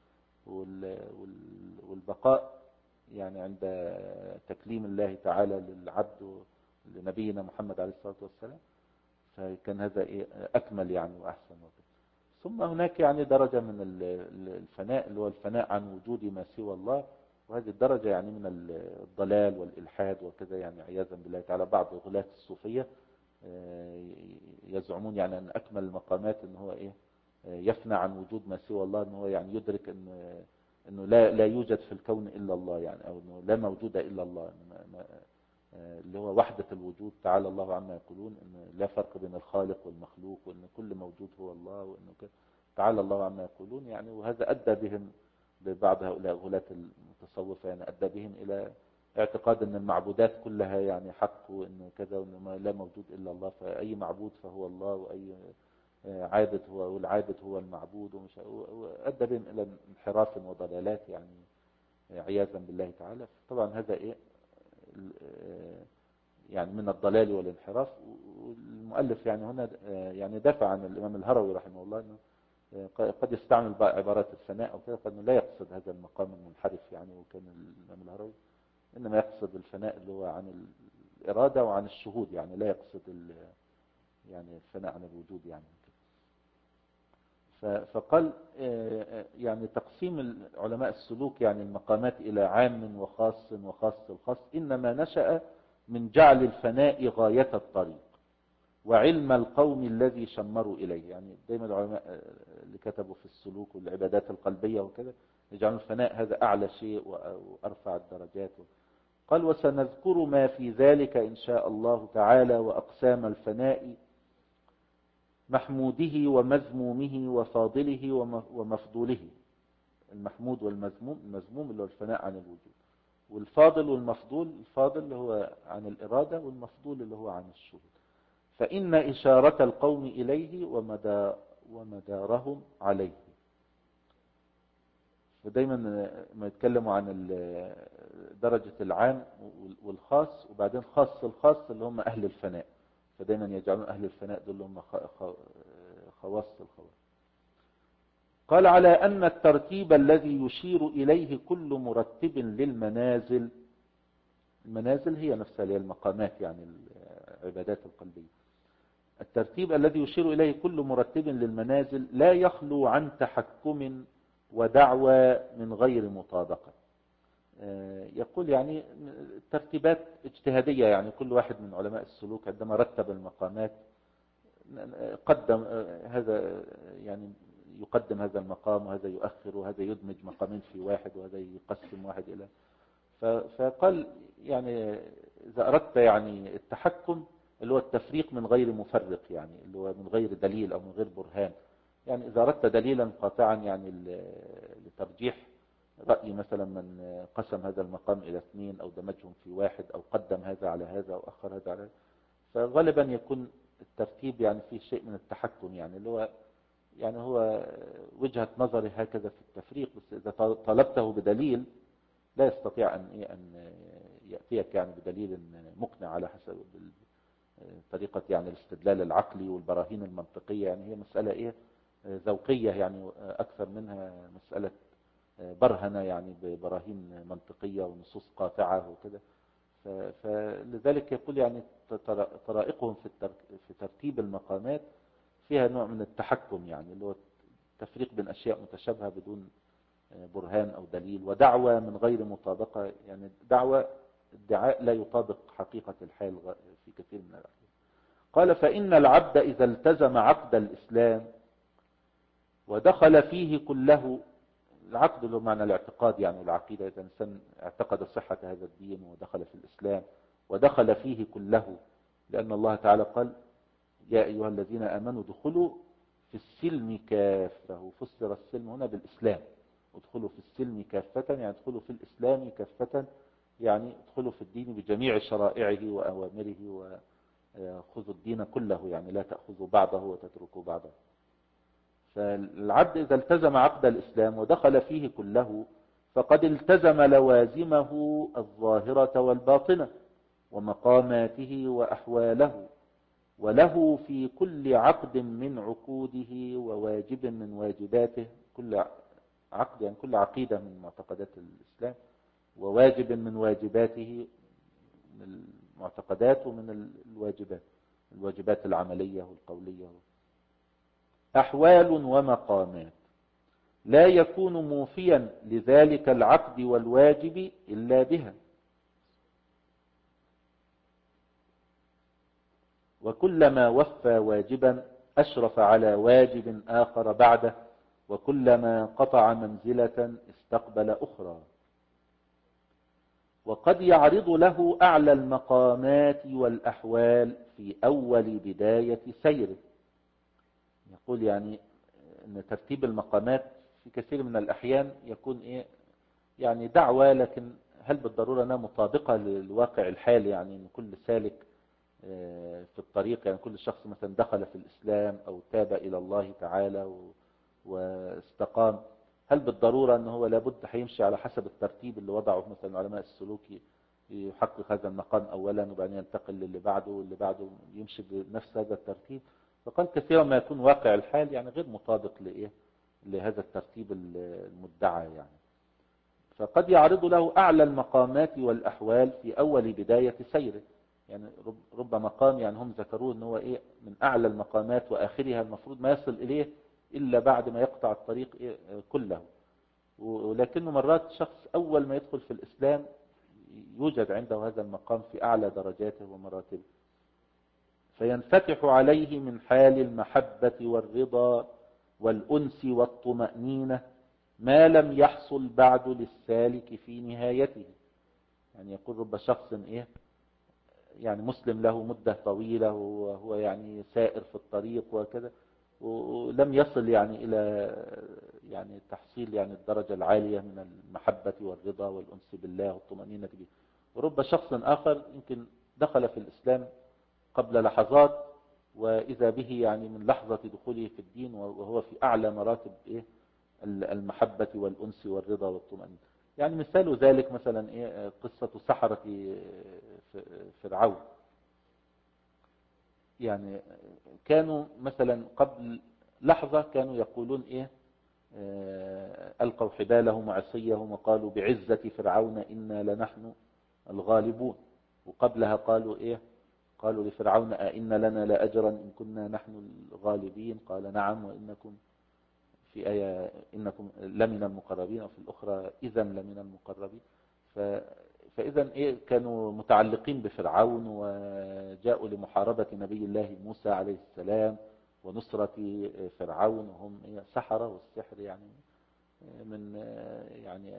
والبقاء يعني عند تكليم الله تعالى للعبد لنبينا محمد عليه الصلاة والسلام، فكان هذا أكمل يعني وأحسن وكذا. ثم هناك يعني درجة من الفناء اللي هو الفناء عن وجود ما سوى الله، وهذه الدرجة يعني من الضلال والإلحاد وكذا، يعني عياذا بالله تعالى. بعض غلاة الصوفية يزعمون يعني أن أكمل المقامات أن هو إيه يفنى عن وجود ما سوى الله، أنه هو يعني يدرك أن أنه لا لا يوجد في الكون إلا الله، يعني أو أنه لا موجود إلا الله، اللي هو وحدة الوجود. تعالى الله عما يقولون أن لا فرق بين الخالق والمخلوق، وأن كل موجود هو الله، وأنه كده تعالى الله عما يقولون يعني. وهذا أدى بهم ببعض هؤلاء غلاة المتصوفة، يعني أدى بهم إلى اعتقاد أن المعبودات كلها يعني حق، وأنه كذا، وأنه لا موجود إلا الله، فأي معبود فهو الله، وأي عابد هو، والعابد هو المعبود، ومش وأدى بهم إلى انحراف وضلالات يعني عياذا بالله تعالى. طبعا هذا إيه يعني من الضلال والانحراف. والمؤلف يعني هنا يعني دافع عن الإمام الهروي رحمه الله، أنه قد يستعمل عبارات الفناء أو كذا، قد لا يقصد هذا المقام المنحرف يعني. وكان الإمام الهروي إنما يقصد الفناء اللي هو عن الإرادة وعن الشهود، يعني لا يقصد يعني الفناء عن الوجود يعني. فقال يعني تقسيم علماء السلوك يعني المقامات إلى عام وخاص وخاص الخاص إنما نشأ من جعل الفناء غاية الطريق وعلم القوم الذي شمروا إليه. يعني دايما العلماء اللي كتبوا في السلوك والعبادات القلبية وكذا يجعلوا الفناء هذا أعلى شيء وأرفع الدرجات. قال وسنذكر ما في ذلك إن شاء الله تعالى وأقسام الفناء، محموده ومذمومه وفاضله ومفضوله. المحمود والمذموم، المذموم اللي هو الفناء عن الوجود، والفاضل والمفضول، الفاضل اللي هو عن الإرادة، والمفضول اللي هو عن الشهود. فإن إشارة القوم إليه ومدى ومدارهم عليه. فدايما ما يتكلموا عن درجة العام والخاص، وبعدين خاص الخاص اللي هم أهل الفناء، فدايما يجعلون أهل الفناء دول هم خواص الخواص. قال على أن الترتيب الذي يشير إليه كل مرتب للمنازل، المنازل هي نفسها هي المقامات يعني العبادات القلبية، الترتيب الذي يشير إليه كل مرتب للمنازل لا يخلو عن تحكم ودعوى من غير مطابقة. يقول يعني ترتيبات اجتهادية، يعني كل واحد من علماء السلوك عندما رتب المقامات قدم هذا، يعني يقدم هذا المقام وهذا يؤخر، وهذا يدمج مقامين في واحد، وهذا يقسم واحد إلى. فقال يعني إذا أردت يعني التحكم اللي هو التفريق من غير مفرق، يعني اللي هو من غير دليل أو من غير برهان. يعني إذا أردت دليلا قاطعا يعني لترجيح رأي مثلا من قسم هذا المقام إلى اثنين أو دمجهم في واحد أو قدم هذا على هذا أو أخر هذا على هذا، فغالبا يكون الترتيب يعني فيه شيء من التحكم، يعني اللي هو يعني هو وجهة نظري هكذا في التفريق، بس إذا طلبته بدليل لا يستطيع أن أن يأتيك يعني بدليل مقنع على حسب طريقة يعني الاستدلال العقلي والبراهين المنطقية. يعني هي مسألة إيه ذوقية يعني أكثر منها مسألة برهن يعني ببراهين منطقية ونصوص قاطعة وكده. فلذلك يقول يعني طرائقهم في ترتيب المقامات فيها نوع من التحكم، يعني اللي هو تفريق بين أشياء متشابهة بدون برهان أو دليل، ودعوة من غير مطابقة، يعني دعوة ادعاء لا يطابق حقيقة الحال في كثير من الأحيان. قال فإن العبد إذا التزم عقد الإسلام ودخل فيه كله، العقد له معنى الاعتقاد يعني العقيدة، إذا الإنسان اعتقد صحة هذا الدين ودخل في الإسلام ودخل فيه كله، لأن الله تعالى قال يا أيها الذين آمنوا ادخلوا في السلم كافة، وفسر السلم هنا بالإسلام، ادخلوا في السلم كافة يعني ادخلوا في الإسلام كافة، يعني ادخلوا في الدين بجميع شرائعه وأوامره وخذوا الدين كله، يعني لا تأخذوا بعضه وتتركوا بعضه. فالعبد إذا التزم عقد الإسلام ودخل فيه كله فقد التزم لوازمه الظاهرة والباطنة ومقاماته وأحواله، وله في كل عقد من عقوده وواجب من واجباته، كل عقد يعني كل عقيدة من معتقدات الإسلام، وواجب من واجباته من المعتقدات ومن الواجبات، الواجبات العملية والقولية، أحوال ومقامات لا يكون موفيا لذلك العقد والواجب إلا بها، وكلما وفى واجبا أشرف على واجب آخر بعده، وكلما قطع منزلة استقبل أخرى. وقد يعرض له أعلى المقامات والأحوال في أول بداية سيره. يقول يعني أن ترتيب المقامات في كثير من الأحيان يكون إيه يعني دعوة، لكن هل بالضرورة أنها مطابقة للواقع الحالي؟ يعني أن كل سالك في الطريق، يعني كل شخص مثلا دخل في الإسلام أو تاب إلى الله تعالى واستقام، هل بالضرورة أنه هو لابد هيمشي على حسب الترتيب اللي وضعه مثلا علماء السلوك، يحقق هذا المقام أولا وبعدين ينتقل للي بعده واللي بعده يمشي بنفس هذا الترتيب؟ فقال كثيرا ما يكون واقع الحال يعني غير مطابق لإيه لهذا الترتيب المدعى يعني. فقد يعرض له أعلى المقامات والأحوال في أول بداية سيره، يعني رب مقام يعني هم ذكروه أنه هو إيه من أعلى المقامات وآخرها المفروض ما يصل إليه إلا بعد ما يقطع الطريق إيه كله. ولكنه مرات شخص أول ما يدخل في الإسلام يوجد عنده هذا المقام في أعلى درجاته ومراتبه، فينفتح عليه من حال المحبة والرضا والأنس والطمأنينة ما لم يحصل بعد للسالك في نهايته. يعني يقول رب شخص إيه يعني مسلم له مدة طويلة وهو يعني سائر في الطريق وكذا، ولم يصل يعني إلى يعني تحصيل يعني الدرجة العالية من المحبة والرضا والأنس بالله والطمأنينة به. ورب شخص آخر يمكن دخل في الإسلام قبل لحظات وإذا به يعني من لحظة دخوله في الدين وهو في أعلى مراتب إيه المحبة والأنس والرضا والطمأنينة. يعني مثال ذلك مثلا إيه قصة سحرة فرعون، يعني كانوا مثلا قبل لحظة كانوا يقولون إيه ألقوا حبالهم وعصيهم وقالوا بعزة فرعون إنا لنحن الغالبون، وقبلها قالوا إيه قالوا لفرعون أئن لنا لأجرا إن كنا نحن الغالبين، قال نعم وإنكم في آية إنكم لمن المقربين، وفي الأخرى إذا لمن المقربين. فإذا إيه كانوا متعلقين بفرعون وجاءوا لمحاربة نبي الله موسى عليه السلام ونصرة فرعون، وهم إيه سحرة، والسحر يعني من يعني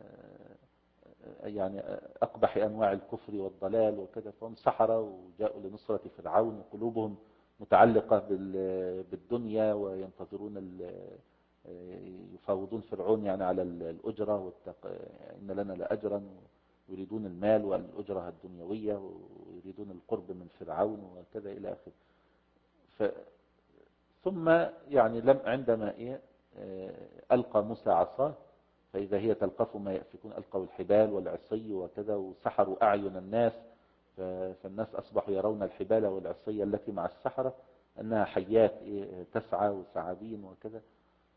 يعني أقبح أنواع الكفر والضلال وكذا، فهم سحرة وجاءوا لنصرة فرعون وقلوبهم متعلقة بالدنيا وينتظرون يفاوضون فرعون يعني على الأجرة والتق... إن لنا لأجرا، ويريدون المال والأجرة الدنيوية ويريدون القرب من فرعون وكذا إلى آخره. ف... ثم يعني لم عندما إيه ألقى موسى عصاه فإذا هي تلقف ما يأفكون، ألقوا الحبال والعصي وكذا وسحروا أعين الناس، فالناس أصبحوا يرون الحبال والعصي التي مع السحرة أنها حيات تسعى وثعابين وكذا.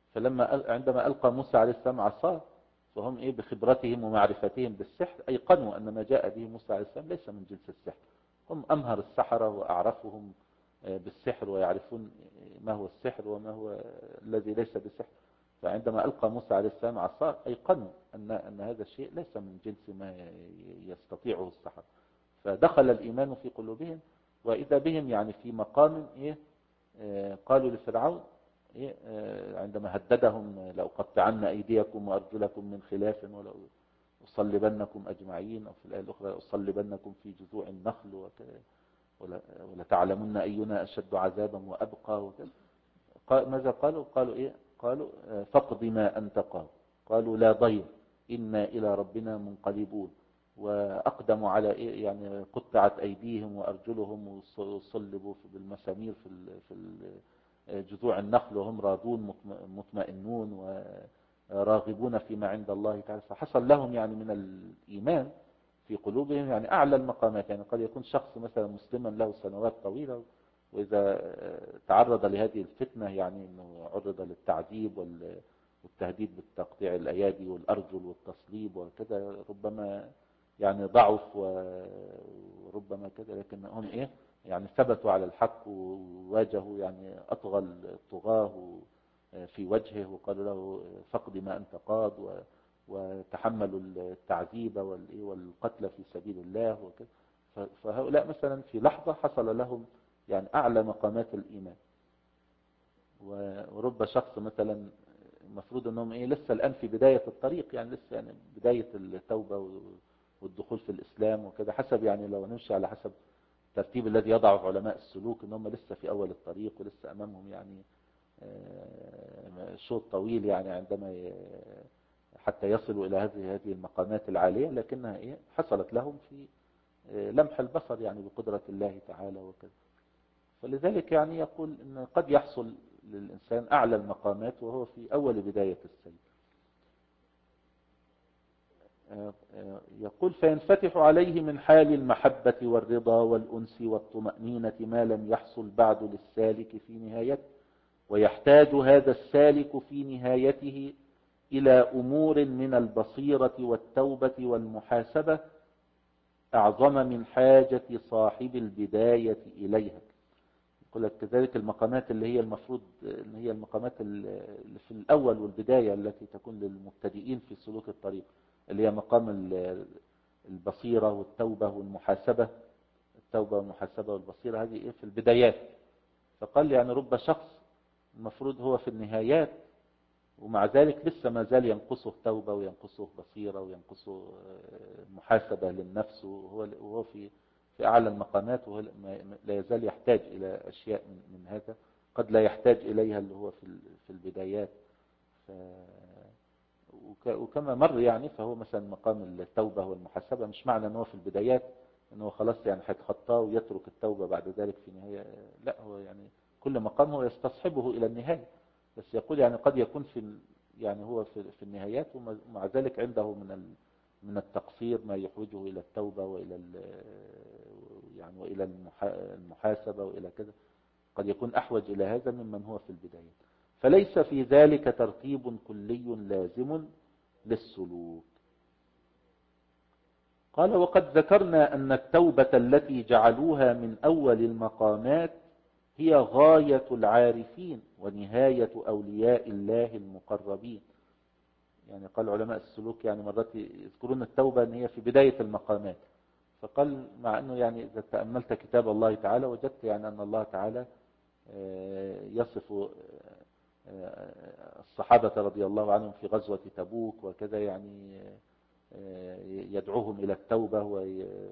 فلما عندما ألقى موسى عليه السلام عصاه، فهم إيه بخبرتهم ومعرفتهم بالسحر أيقنوا أن ما جاء به موسى عليه السلام ليس من جنس السحر. هم أمهر السحرة وأعرفهم بالسحر، ويعرفون ما هو السحر وما هو الذي ليس بسحر. فعندما ألقى موسى عليه السلام عصاه أيقنوا أن أن هذا الشيء ليس من جنس ما يستطيعه السحر، فدخل الإيمان في قلوبهم. وإذا بهم يعني في مقام إيه قالوا لفرعون إيه عندما هددهم لأقطعن أيديكم وأرجلكم من خلاف ولو أصلبنكم أجمعين، أو في الآية الأخرى أصلبنكم في جذوع النخل ولتعلمن أينا أشد عذابا وأبقى وكذا. ماذا قالوا؟ قالوا إيه؟ قالوا فاقض ما أنت قاض. قالوا لا ضير إنا إلى ربنا منقلبون. وأقدموا على إيه؟ يعني قطعت أيديهم وأرجلهم وصلبوا بالمسامير في في جذوع النخل وهم راضون مطمئنون وراغبون فيما عند الله تعالى. فحصل لهم يعني من الإيمان في قلوبهم يعني أعلى المقامات. يعني قد يكون شخص مثلا مسلما له سنوات طويلة، وإذا تعرض لهذه الفتنة يعني أنه عرض للتعذيب والتهديد بالتقطيع الأيادي والأرجل والتصليب وكذا، ربما يعني ضعف وربما كذا، لكن هم إيه يعني ثبتوا على الحق وواجهوا يعني أطغى الطغاة في وجهه وقالوا له فقد ما أنت قاض، وتحملوا التعذيب والقتل في سبيل الله وكذا. فهؤلاء مثلا في لحظة حصل لهم يعني أعلى مقامات الإيمان. ورب شخص مثلا المفروض أنهم إيه لسه الآن في بداية الطريق، يعني لسه يعني بداية التوبة والدخول في الإسلام وكذا، حسب يعني لو نمشي على حسب الترتيب الذي يضعه علماء السلوك، أنهم لسه في أول الطريق ولسه أمامهم يعني شوط طويل يعني عندما حتى يصلوا إلى هذه هذه المقامات العالية، لكنها إيه حصلت لهم في لمح البصر يعني بقدرة الله تعالى وكذا. فلذلك يعني يقول إن قد يحصل للإنسان أعلى المقامات وهو في أول بداية السير. يقول فينفتح عليه من حال المحبة والرضا والأنس والطمأنينة ما لم يحصل بعد للسالك في نهايته، ويحتاج هذا السالك في نهايته إلى أمور من البصيرة والتوبة والمحاسبة أعظم من حاجة صاحب البداية إليها. يقول لك كذلك المقامات اللي هي المفروض اللي هي المقامات اللي في الأول والبداية التي تكون للمبتدئين في سلوك الطريق، اللي هي مقام البصيرة والتوبة والمحاسبة. التوبة والمحاسبة والبصيرة هذه إيه في البدايات. فقال يعني رب شخص المفروض هو في النهايات ومع ذلك لسه ما زال ينقصه توبة وينقصه بصيرة وينقصه محاسبة للنفس، وهو في في أعلى المقامات، وهو لا يزال يحتاج إلى أشياء من هذا قد لا يحتاج إليها اللي هو في في البدايات. ف وكما مر يعني فهو مثلا مقام التوبة والمحاسبة مش معنى أنه في البدايات أنه خلاص يعني هيتخطاه ويترك التوبة بعد ذلك في نهاية، لا، هو يعني كل مقام هو يستصحبه إلى النهاية. بس يقول يعني قد يكون في يعني هو في في النهايات ومع ذلك عنده من من التقصير ما يحوجه إلى التوبة وإلى يعني وإلى المحاسبة وإلى كذا، قد يكون أحوج إلى هذا ممن هو في البداية. فليس في ذلك ترتيب كلي لازم للسلوك. قال وقد ذكرنا أن التوبة التي جعلوها من أول المقامات هي غاية العارفين ونهاية أولياء الله المقربين. يعني قال علماء السلوك يعني مرات يذكرون التوبة أن هي في بداية المقامات. فقال مع أنه يعني إذا تأملت كتاب الله تعالى وجدت يعني أن الله تعالى يصف الصحابة رضي الله عنهم في غزوة تبوك وكذا، يعني يدعوهم إلى التوبة،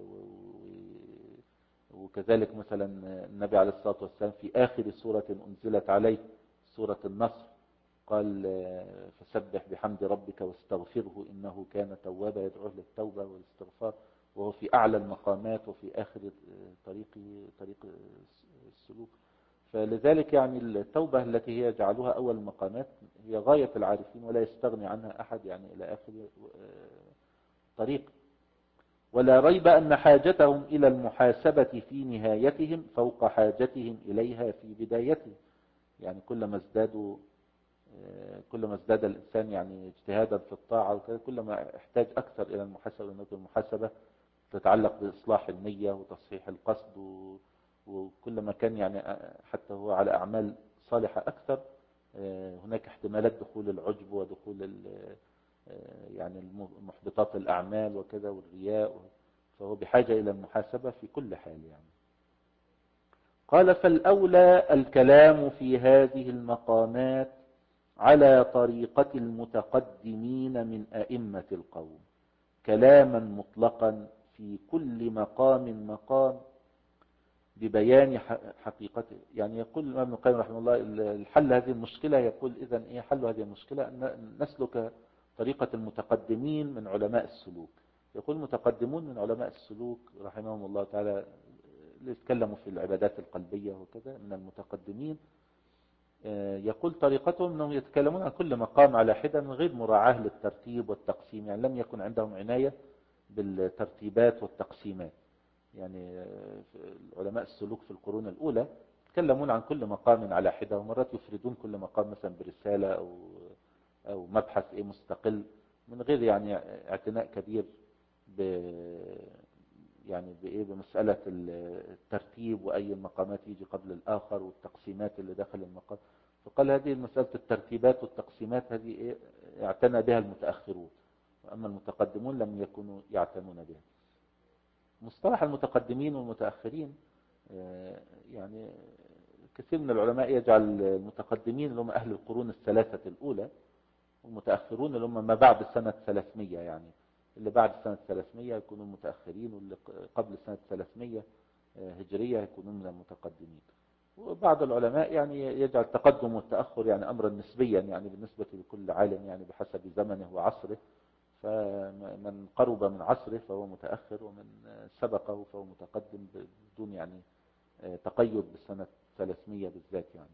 وكذلك مثلا النبي عليه الصلاة والسلام في آخر سورة أنزلت عليه سورة النصر قال فسبح بحمد ربك واستغفره إنه كان توابا، يدعوه للتوبة والاستغفار وهو في أعلى المقامات وفي آخر طريق طريق السلوك. فلذلك يعني التوبة التي هي جعلوها أول المقامات هي غاية العارفين ولا يستغني عنها أحد يعني إلى آخر طريق. ولا ريب أن حاجتهم إلى المحاسبة في نهايتهم فوق حاجتهم إليها في بدايتهم. يعني كلما ازدادوا كلما ازداد الإنسان يعني اجتهادا في الطاعة وكذا كلما احتاج أكثر إلى المحاسبة، لأن المحاسبة تتعلق بإصلاح النية وتصحيح القصد، وكلما كان يعني حتى هو على أعمال صالحة أكثر هناك احتمالات دخول العجب ودخول يعني محبطات الأعمال وكذا والرياء، فهو بحاجة إلى المحاسبة في كل حال يعني. قال فالأولى الكلام في هذه المقامات على طريقة المتقدمين من أئمة القوم كلاما مطلقا في كل مقام مقام ببيان حقيقته. يعني يقول الإمام ابن القيم رحمه الله الحل هذه المشكلة، يقول إذن إيه حل هذه المشكلة؟ أن نسلك طريقة المتقدمين من علماء السلوك. يقول المتقدمون من علماء السلوك رحمهم الله تعالى اللي يتكلموا في العبادات القلبية وكذا من المتقدمين، يقول طريقتهم أنهم يتكلمون عن كل مقام على حدة من غير مراعاة للترتيب والتقسيم، يعني لم يكن عندهم عناية بالترتيبات والتقسيمات. يعني علماء السلوك في القرون الأولى يتكلمون عن كل مقام على حدة، ومرات يفردون كل مقام مثلا برسالة أو أو مبحث إيه مستقل من غير يعني اعتناء كبير ب يعني بإيه بمسألة الترتيب وأي المقامات يجي قبل الآخر والتقسيمات اللي داخل المقام. فقال هذه مسألة الترتيبات والتقسيمات هذه إيه اعتنى بها المتأخرون، وأما المتقدمون لم يكونوا يعتنون بها. مصطلح المتقدمين والمتأخرين يعني كثير من العلماء يجعل المتقدمين اللي هم أهل القرون الثلاثة الأولى، والمتأخرون اللي هم ما بعد سنة ثلاثمية، يعني اللي بعد سنة ثلاثمية يكونوا متأخرين، واللي قبل سنة ثلاثمية هجرية يكونون من المتقدمين. وبعض العلماء يعني يجعل التقدم والتأخر يعني أمرا نسبيا، يعني بالنسبة لكل عالم يعني بحسب زمنه وعصره، فمن قرب من عصره فهو متأخر، ومن سبقه فهو متقدم بدون يعني تقيد بالسنة ثلاثمية بالذات يعني.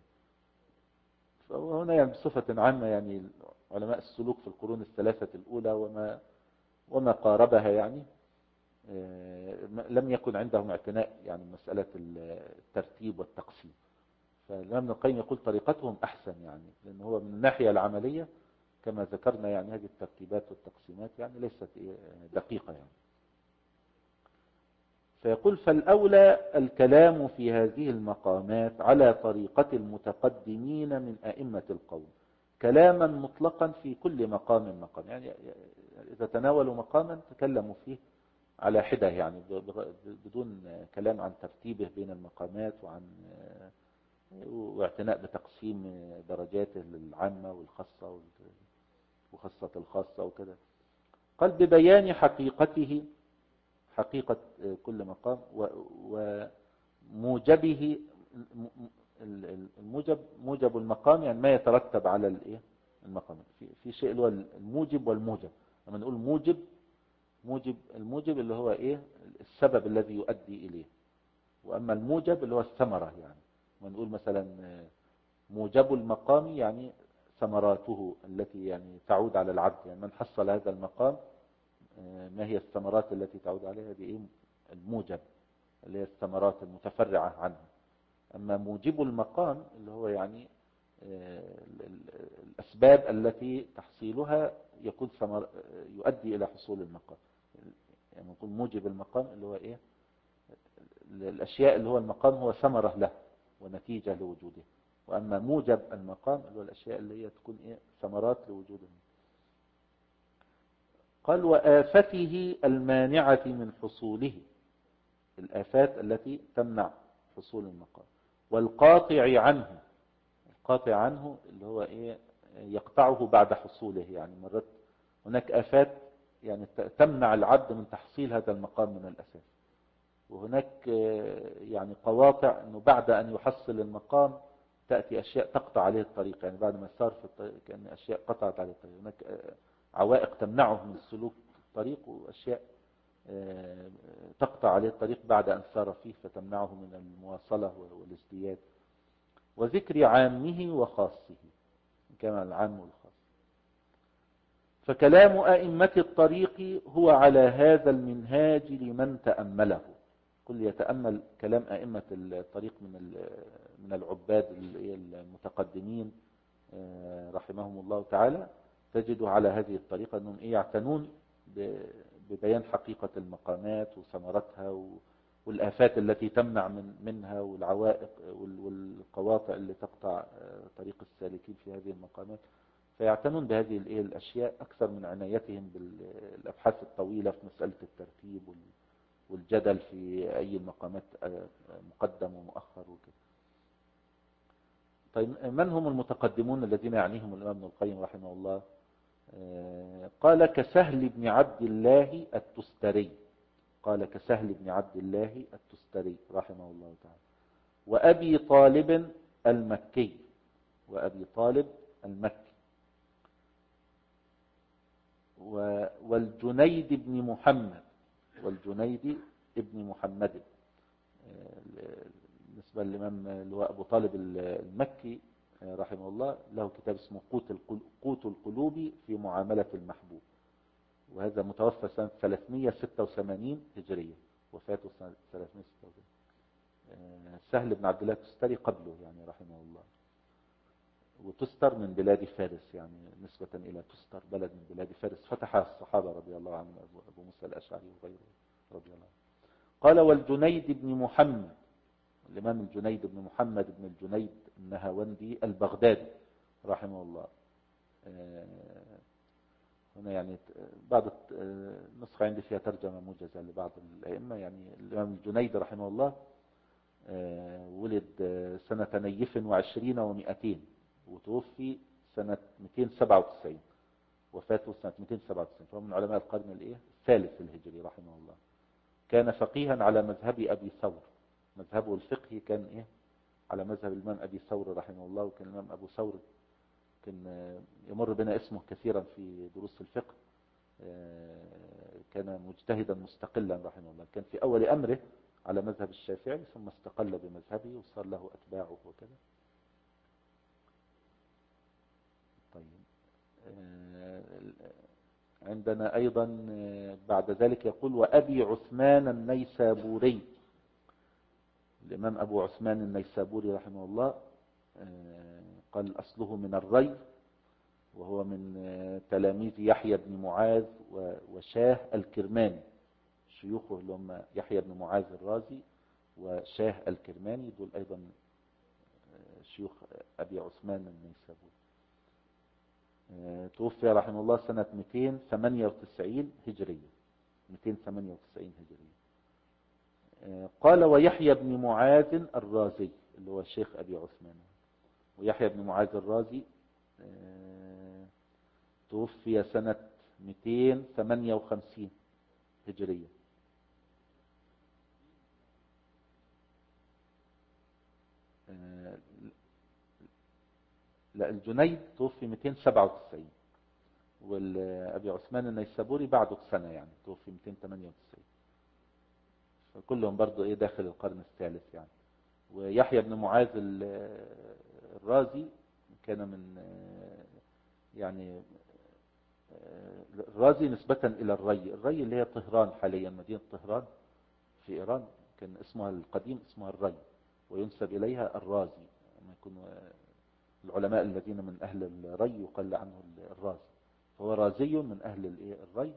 فهنا يعني بصفة عامة يعني علماء السلوك في القرون الثلاثة الأولى وما وما قاربها يعني لم يكن عندهم اعتناء يعني مسألة الترتيب والتقسيم. فالإمام ابن القيم يقول طريقتهم أحسن، يعني لأن هو من الناحية العملية كما ذكرنا يعني هذه الترتيبات والتقسيمات يعني ليست دقيقة يعني. فيقول فالأولى الكلام في هذه المقامات على طريقة المتقدمين من أئمة القوم كلاما مطلقا في كل مقام مقام، يعني إذا تناولوا مقاما تكلموا فيه على حدة يعني بدون كلام عن ترتيبه بين المقامات وعن واعتناء بتقسيم درجاته للعامة والخاصة وخاصة الخاصة وكذا. قال ببيان حقيقته حقيقة كل مقام وموجبه، الموجب موجب المقام يعني ما يترتب على الايه المقام. في في شيء اللي هو الموجب والموجب. لما نقول موجب موجب الموجب اللي هو ايه السبب الذي يؤدي اليه، واما الموجب اللي هو الثمرة. يعني لما نقول مثلا موجب المقام يعني ثمراته التي يعني تعود على العبد، يعني من حصل هذا المقام ما هي الثمرات التي تعود عليها دي الموجب اللي هي الثمرات المتفرعة عنه. أما موجب المقام اللي هو يعني الأسباب التي تحصيلها يكون ثمر يؤدي إلى حصول المقام. يعني نقول موجب المقام اللي هو إيه الأشياء اللي هو المقام هو ثمرة له ونتيجة لوجوده، وأما موجب المقام اللي هو الأشياء اللي هي تكون إيه ثمرات لوجوده. قال وآفته المانعة من حصوله، الآفات التي تمنع حصول المقام، والقاطع عنه، القاطع عنه اللي هو إيه يقطعه بعد حصوله. يعني مرات هناك آفات يعني تمنع العبد من تحصيل هذا المقام من الأساس، وهناك يعني قواطع أنه بعد أن يحصل المقام تأتي أشياء تقطع عليه الطريق، يعني بعد ما صار في الطريق كأن أشياء قطعت عليه الطريق. هناك عوائق تمنعه من سلوك الطريق، وأشياء تقطع عليه الطريق بعد أن سار فيه فتمنعه من المواصلة والازدياد. وذكر عامه وخاصه كما العام والخاص. فكلام أئمة الطريق هو على هذا المنهاج لمن تأمله. كل يتأمل كلام أئمة الطريق من من العباد المتقدمين رحمهم الله تعالى، تجدوا على هذه الطريقة أنهم يعتنون ببيان حقيقة المقامات وثمرتها والآفات التي تمنع من منها والعوائق والقواطع اللي تقطع طريق السالكين في هذه المقامات. فيعتنون بهذه الأشياء أكثر من عنايتهم بالأبحاث الطويلة في مسألة الترتيب والجدل في أي المقامات مقدم ومؤخر وكده. طيب من هم المتقدمون الذين يعنيهم الإمام ابن القيم رحمه الله؟ قال كسهل بن عبد الله التستري، قال كسهل بن عبد الله التستري رحمه الله تعالى، وأبي طالب المكي، وأبي طالب المكي، والجنيد بن محمد، والجنيد بن محمد. بالنسبة للإمام اللواء أبو طالب المكي رحمه الله له كتاب اسمه قوت القلوب في معاملة المحبوب، وهذا متوفى سنة ثلاثمائة وستة وثمانين هجرية، وفاته سنة ثلاثمائة وستة وثمانين. سهل بن عبد الله التستري قبله يعني رحمه الله. وتستر من بلاد فارس، يعني نسبة إلى تستر بلد من بلاد فارس فتحها الصحابة رضي الله عنهم، أبو موسى الأشعري وغيره رضي الله عنه. قال والجنيد بن محمد، الإمام الجنيد بن محمد بن الجنيد النهاوندي البغدادي رحمه الله. هنا يعني بعض النسخة عندي فيها ترجمة موجزة لبعض الأئمة. يعني الإمام الجنيد رحمه الله ولد سنة نيف وعشرين ومئتين، وتوفي سنة مئتين وسبعة وتسعين، وفاته سنة مئتين وسبعة وتسعين، فهو من علماء القرن الايه الثالث الهجري رحمه الله. كان فقيها على مذهب أبي ثور، مذهبه الفقهي كان إيه على مذهب الإمام أبي ثور رحمه الله. وكان الإمام أبو ثور كان يمر بنا اسمه كثيرا في دروس الفقه. كان مجتهدا مستقلا رحمه الله، كان في أول أمره على مذهب الشافعي ثم استقل بمذهبه وصار له أتباعه وكذا. طيب عندنا أيضا بعد ذلك يقول وأبي عثمان النيسابوري، الإمام أبو عثمان النيسابوري رحمه الله قال أصله من الري، وهو من تلاميذ يحيى بن معاذ وشاه الكرماني، شيوخه اللي هم يحيى بن معاذ الرازي وشاه الكرماني، دول أيضا شيوخ أبي عثمان النيسابوري. توفي رحمه الله سنة مئتين وثمانية وتسعين هجرية، مئتين وثمانية وتسعين هجرية. قال ويحيى بن معاذ الرازي اللي هو شيخ أبي عثمان، ويحيى بن معاذ الرازي توفي سنة مئتين وثمانية وخمسين هجرية. لا الجنيد توفي مئتين وسبعة وتسعين، والأبي عثمان النيسابوري بعده بسنة يعني توفي مئتين وثمانية وتسعين، فكلهم برضو ايه داخل القرن الثالث يعني. ويحيى بن معاذ الرازي كان من يعني الرازي نسبة إلى الري، الري اللي هي طهران حاليا، مدينة طهران في إيران، كان اسمها القديم اسمها الري، وينسب إليها الرازي، ما يكون العلماء الذين من أهل الري يقال عنه الرازي، فهو رازي من أهل الري.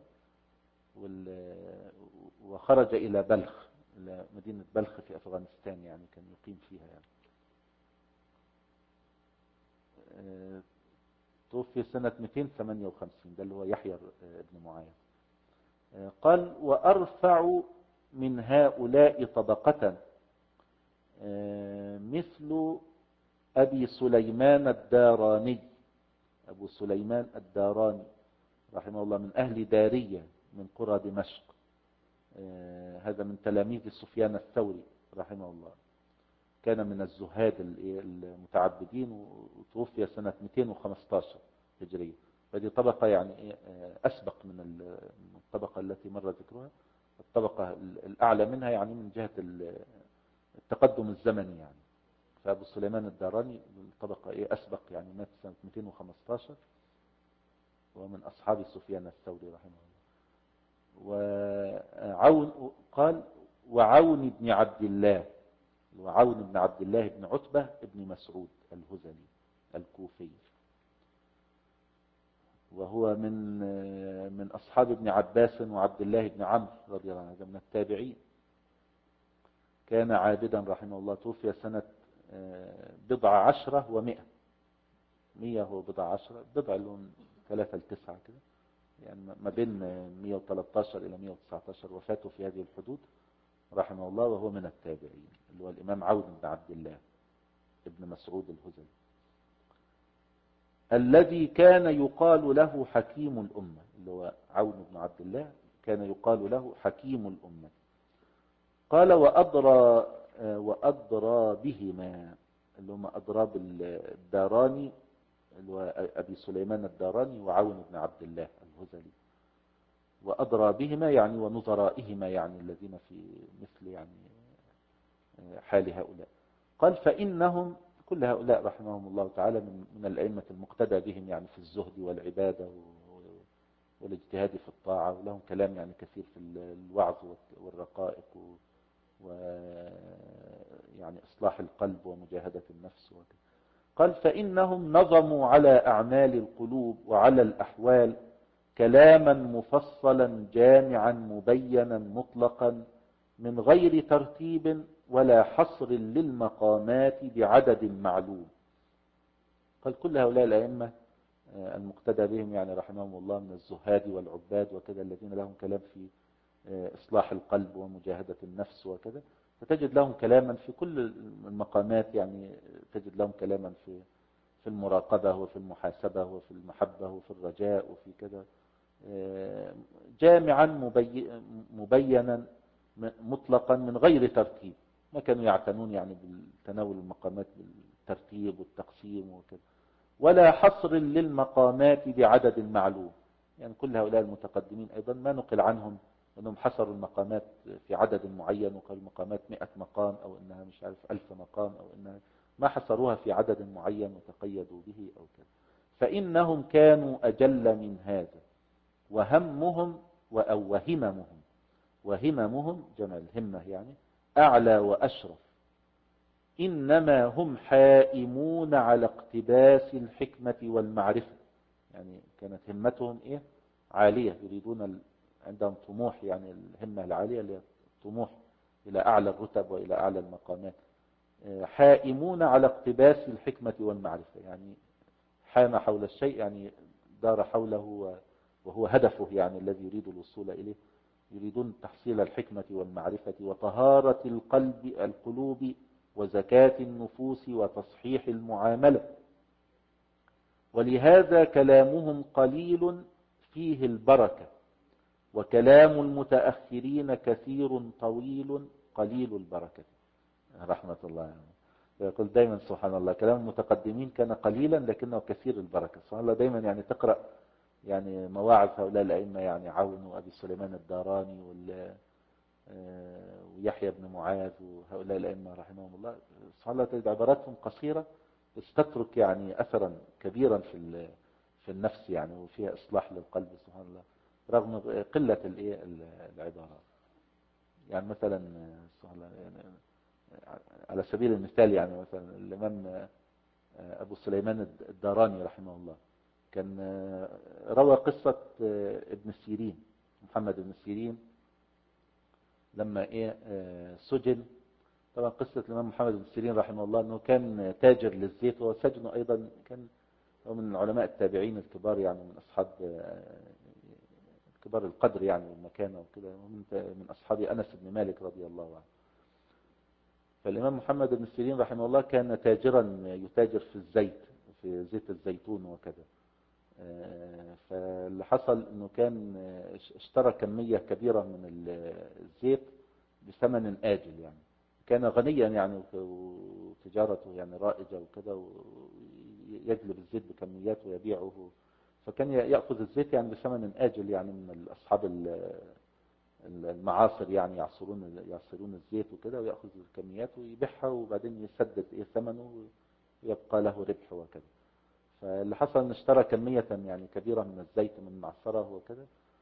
وخرج إلى بلخ، إلى مدينة بلخ في أفغانستان، يعني كان يقيم فيها يعني. توفي سنة مئتين وثمانية وخمسين، ده اللي هو يحيى بن معاذ. قال وأرفع من هؤلاء طبقة مثل أبي سليمان الداراني، أبو سليمان الداراني رحمه الله من أهل دارية من قرى دمشق، هذا من تلاميذ سفيان الثوري رحمه الله، كان من الزهاد المتعبدين، وتوفي سنة مئتين وخمسة عشر هجرية. فدي طبقة يعني أسبق من الطبقة التي مر ذكرها، الطبقة الأعلى منها يعني من جهة التقدم الزمني يعني. فأبو سليمان الداراني الطبقة إيه أسبق، يعني مات سنة مئتين وخمسة عشر، ومن أصحاب سفيان الثوري رحمه الله. وعون قال وعون بن عبد الله، وعون بن عبد الله بن عتبة بن مسعود الهذلي الكوفي وهو من من أصحاب ابن عباس وعبد الله بن عمرو رضي الله عنه، من التابعين. كان عابدا رحمه الله، توفي سنة بضع عشرة ومئة، مية هو بضع عشرة، بضع لهم ثلاثة لتسعة كده، يعني ما بين مية وتلتاشر إلى مية وتسعتاشر وفاته في هذه الحدود رحمه الله، وهو من التابعين، اللي هو الإمام عون بن عبد الله ابن مسعود الهذلي، الذي كان يقال له حكيم الأمة. اللي هو عون بن عبد الله كان يقال له حكيم الأمة. قال وأدرى وأدرى بهما، اللي هم أضراب الداراني، اللي هو أبي سليمان الداراني وعون بن عبد الله الهذلي. وأدرى بهما يعني ونظرائهما، يعني الذين في مثل يعني حال هؤلاء. قال فإنهم كل هؤلاء رحمهم الله تعالى من من الأئمة المقتدى بهم، يعني في الزهد والعبادة والاجتهاد في الطاعة، ولهم كلام يعني كثير في الوعظ والرقائق ويعني إصلاح القلب ومجاهدة النفس وكذا. قال فإنهم نظموا على أعمال القلوب وعلى الأحوال كلاما مفصلا جامعا مبينا مطلقا من غير ترتيب ولا حصر للمقامات بعدد معلوم. قال كل هؤلاء الأئمة المقتدى بهم يعني رحمهم الله من الزهاد والعباد وكذا، الذين لهم كلام في إصلاح القلب ومجاهدة النفس وكذا، فتجد لهم كلاما في كل المقامات، يعني تجد لهم كلاما في في المراقبة وفي المحاسبة وفي المحبة وفي الرجاء وفي كذا، جامعا مبينا مطلقا من غير ترتيب. ما كانوا يعتنون يعني بالتناول المقامات بالترتيب والتقسيم وكذا، ولا حصر للمقامات بعدد معلوم. يعني كل هؤلاء المتقدمين أيضا ما نقل عنهم أنهم حصروا المقامات في عدد معين، وقالوا المقامات مئة مقام أو أنها مش عارف ألف مقام، أو أنها ما حصروها في عدد معين وتقيدوا به أو كذا. فإنهم كانوا أجل من هذا، وهمهم أو وهممهم، وهممهم جمع الهمة يعني أعلى وأشرف، إنما هم حائمون على اقتباس الحكمة والمعرفة. يعني كانت همتهم إيه؟ عالية، يريدون، عندهم طموح، يعني الهمة العالية اللي طموح إلى أعلى الرتب وإلى أعلى المقامات. حائمون على اقتباس الحكمة والمعرفة، يعني حام حول الشيء، يعني دار حوله وهو هدفه يعني الذي يريد الوصول إليه. يريدون تحصيل الحكمة والمعرفة وطهارة القلب القلوب وزكاة النفوس وتصحيح المعاملة. ولهذا كلامهم قليل فيه البركة، وكلام المتأخرين كثير طويل قليل البركة رحمة الله يعني. يقول دايما سبحان الله كلام المتقدمين كان قليلا لكنه كثير البركة. سبحان الله دايما يعني تقرأ يعني مواعظ هؤلاء الأئمة، يعني عون وأبي سليمان الداراني ويحيى بن معاذ وهؤلاء الأئمة رحمهم الله، سبحان الله تجد عباراتهم قصيرة بس تترك يعني أثرا كبيرا في في النفس يعني، وفيها إصلاح للقلب سبحان الله رغم قلة العبارات. يعني مثلا سبحان الله يعني على سبيل المثال، يعني مثلا الإمام أبو سليمان الداراني رحمه الله كان روى قصة ابن سيرين، محمد بن سيرين لما إيه سجن. طبعا قصة الإمام محمد بن سيرين رحمه الله أنه كان تاجر للزيت، وسجنه أيضا كان هو من علماء التابعين الكبار، يعني من أصحاب كبار القدر يعني والمكانة وكده، ومن من أصحاب أنس بن مالك رضي الله عنه. فالإمام محمد بن سيرين رحمه الله كان تاجرا يتاجر في الزيت، في زيت الزيتون وكذا. فاللي حصل أنه كان اشترى كمية كبيرة من الزيت بثمن آجل، يعني كان غنيا يعني وتجارته يعني رائجة وكذا، ويجلب الزيت بكميات ويبيعه. فكان يأخذ الزيت يعني بثمن آجل، يعني من أصحاب المعاصر يعني يعصرون يعصرون الزيت وكذا، ويأخذ الكميات ويبيعها وبعدين يسدد إيه ثمنه ويبقى له ربح وكذا. فاللي حصل ان اشترى كمية يعني كبيرة من الزيت من معصرة وكذا،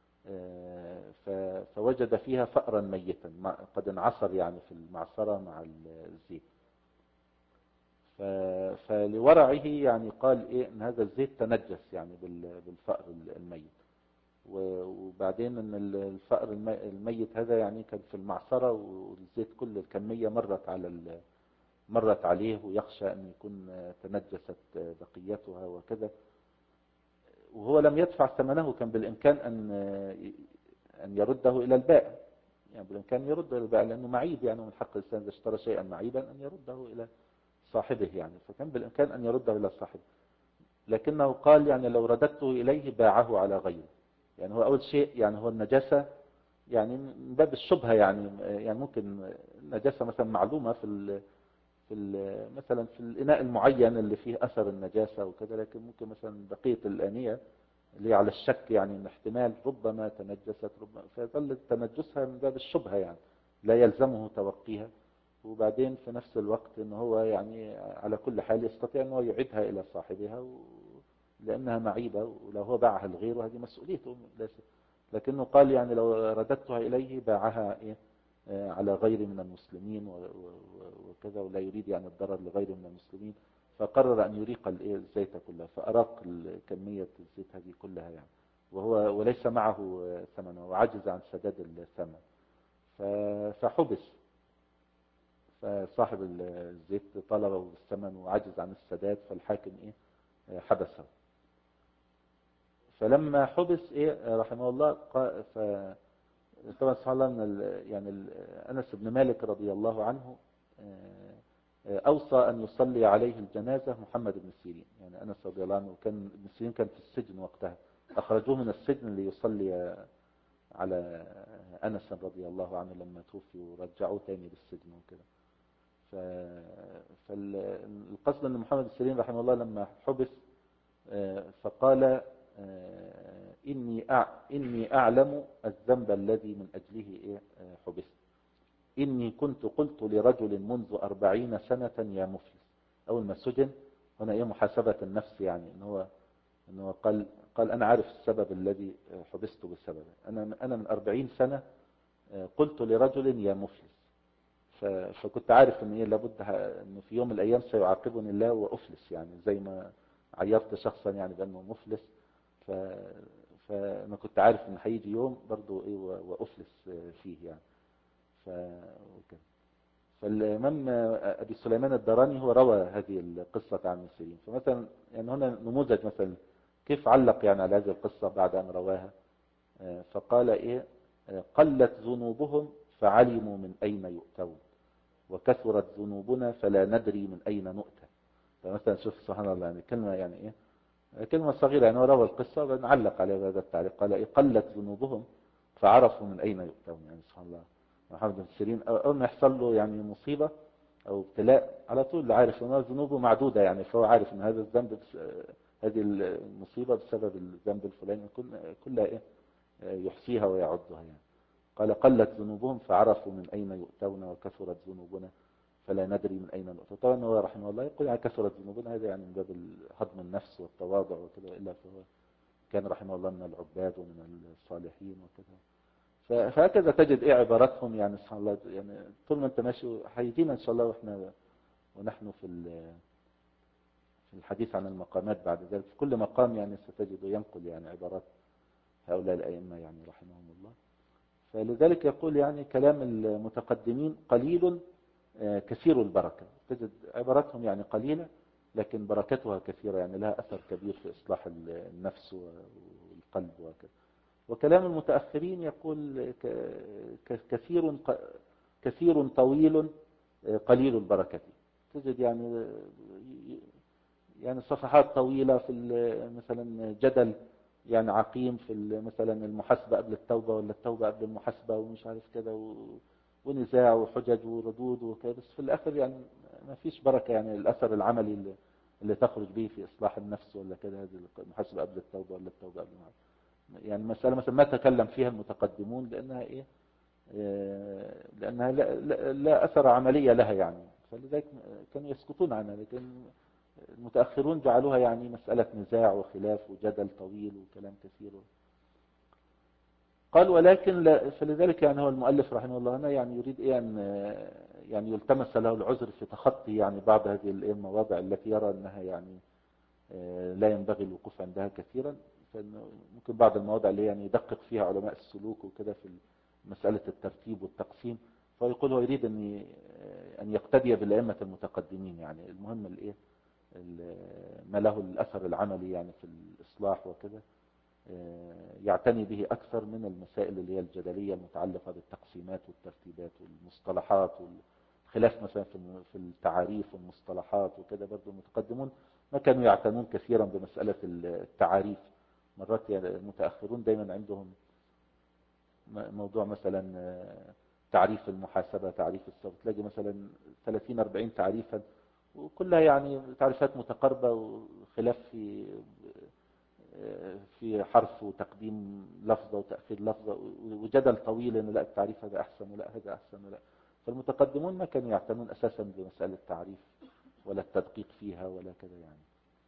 فوجد فيها فأرا ميتا قد انعصر يعني في المعصرة مع الزيت. ف... فلورعه يعني قال ايه ان هذا الزيت تنجس يعني بالفأر الميت. وبعدين ان الفأر الميت هذا يعني كان في المعصرة، والزيت كل الكمية مرت على ال... مرت عليه، ويخشى ان يكون تنجست بقيتها وكذا، وهو لم يدفع ثمنه. كان بالامكان ان ان يرده الى البائع، يعني بالامكان يرده الى البائع لانه معيب، يعني من حق الانسان اذا اشترى شيئا معيبا ان يرده الى صاحبه، يعني فكان بالامكان ان يرده الى صاحبه. لكنه قال يعني لو رددته اليه باعه على غيره. يعني هو اول شيء يعني هو النجاسة يعني من باب الشبهة، يعني يعني ممكن النجاسة مثلا معلومة في ال في ال مثلا في الاناء المعين اللي فيه اثر النجاسة وكذا، لكن ممكن مثلا بقية الانية اللي على الشك يعني ان احتمال ربما تنجست ربما، فيظل تنجسها من باب الشبهة، يعني لا يلزمه توقيها. وبعدين في نفس الوقت ان هو يعني على كل حال يستطيع ان هو يعيدها الى صاحبها و... لانها معيبة، ولو هو باعها لغيره هذه مسؤوليته. لكنه قال يعني لو رددتها اليه باعها ايه على غير من المسلمين وكذا، ولا يريد يعني الضرر لغير من المسلمين، فقرر ان يريق الزيت كلها، فاراق كمية الزيت هذه كلها يعني، وهو وليس معه ثمن، وعجز عن سداد الثمن، فحبس. فصاحب الزيت طلبه بالثمن وعجز عن السداد، فالحاكم ايه حبسه. فلما حبس ايه رحمه الله، ف طبعا سبحان الله ان يعني انس بن مالك رضي الله عنه اوصى ان يصلي عليه الجنازة محمد بن سيرين. يعني انس رضي الله عنه كان ابن سيرين كان في السجن وقتها، اخرجوه من السجن ليصلي على انس رضي الله عنه لما توفي، ورجعوه تاني للسجن وكده. فالقصد ان محمد بن سيرين رحمه الله لما حبس فقال إني إني أعلم الذنب الذي من أجله إيه حبست. إني كنت قلت لرجل منذ أربعين سنة يا مفلس. أول ما سجن هنا إيه محاسبة النفس، يعني إن هو إن هو قال قال أنا عارف السبب الذي حبست بسببه. أنا أنا من أربعين سنة قلت لرجل يا مفلس، فكنت عارف إن إيه لابد إنه في يوم من الأيام سيعاقبني الله وأفلس، يعني زي ما عيرت شخصا يعني بأنه مفلس، ف... فأنا كنت عارف إن هيجي يوم برضو إيه وأفلس فيه يعني. ف... وكده. فالإمام أبي سليمان الدراني هو روى هذه القصة عن ابن سيرين. فمثلا يعني هنا نموذج مثلا كيف علق يعني على هذه القصة بعد أن رواها. فقال إيه قلت ذنوبهم فعلموا من أين يؤتون، وكثرت ذنوبنا فلا ندري من أين نؤتى. فمثلا شوف سبحان الله، يعني كلمة يعني إيه كلمة صغيرة، يعني هو روى القصة ونعلق على هذا التعليق. قال إيه قلت ذنوبهم فعرفوا من أين يؤتون. يعني سبحان الله محمد بن سيرين أول ما يحصل له يعني مصيبة أو ابتلاء على طول عارف أن ذنوبه معدودة، يعني فهو عارف أن هذا الذنب هذه المصيبة بسبب الذنب الفلاني كلها إيه يحصيها ويعدها. يعني قال قلت ذنوبهم فعرفوا من أين يؤتون وكثرت ذنوبنا فلا ندري من أين نؤتى. طبعا هو رحمه الله يقول يعني كثرت ذنوبنا، هذا يعني من باب هضم النفس والتواضع وكذا، إلا فهو كان رحمه الله من العباد ومن الصالحين وكذا. فهكذا تجد إيه عباراتهم، يعني سبحان الله، يعني طول ما أنت ماشي هيجينا إن شاء الله وإحنا ونحن في في الحديث عن المقامات بعد ذلك، في كل مقام يعني ستجد ينقل يعني عبارات هؤلاء الأئمة يعني رحمهم الله. فلذلك يقول يعني كلام المتقدمين قليل كثير البركة، تجد عباراتهم يعني قليلة لكن بركتها كثيرة، يعني لها أثر كبير في إصلاح النفس والقلب وكذا. وكلام المتأخرين يقول كثير كثير طويل قليل البركة، تجد يعني يعني صفحات طويلة في مثلا جدل يعني عقيم في مثلا المحاسبة قبل التوبة ولا التوبة قبل المحاسبة ومش عارف كده، ونزاع وحجج وردود وكده، بس في الآخر يعني ما فيش بركة، يعني الأثر العملي اللي, اللي تخرج به في إصلاح النفس ولا كده، هذه المحاسبة قبل التوبة ولا التوبة قبل المحاسبة. يعني مسألة مثلا ما تكلم فيها المتقدمون لأنها إيه لأنها لا, لا, لا أثر عملية لها يعني، فلذلك كانوا يسكتون عنها. لكن المتأخرون جعلوها يعني مسألة نزاع وخلاف وجدل طويل وكلام كثير. قال ولكن لا، فلذلك يعني هو المؤلف رحمه الله هنا يعني يريد إيه أن يعني يلتمس له العذر في تخطي يعني بعض هذه المواضع التي يرى أنها يعني لا ينبغي الوقوف عندها كثيرا. ممكن بعض المواضع اللي يعني يدقق فيها علماء السلوك وكده في مسألة الترتيب والتقسيم، فيقول هو يريد أن أن يقتدي بالأئمة المتقدمين. يعني المهم الإيه ما له الأثر العملي يعني في الإصلاح وكده يعتني به أكثر من المسائل اللي هي الجدلية المتعلقة بالتقسيمات والترتيبات والمصطلحات والخلاف مثلا في التعاريف والمصطلحات وكده. برضو المتقدمون ما كانوا يعتنون كثيرا بمسألة التعاريف. مرات يعني المتأخرون دايما عندهم موضوع مثلا تعريف المحاسبة، تعريف الصرف، تلاقي مثلا ثلاثين أربعين تعريفا وكلها يعني تعريفات متقاربة وخلاف في في حرف وتقديم لفظة وتأخير لفظة وجدل طويل ان لا التعريف هذا احسن ولا هذا احسن ولا. فالمتقدمون ما كانوا يعتنون اساسا بمسألة التعريف ولا التدقيق فيها ولا كذا يعني.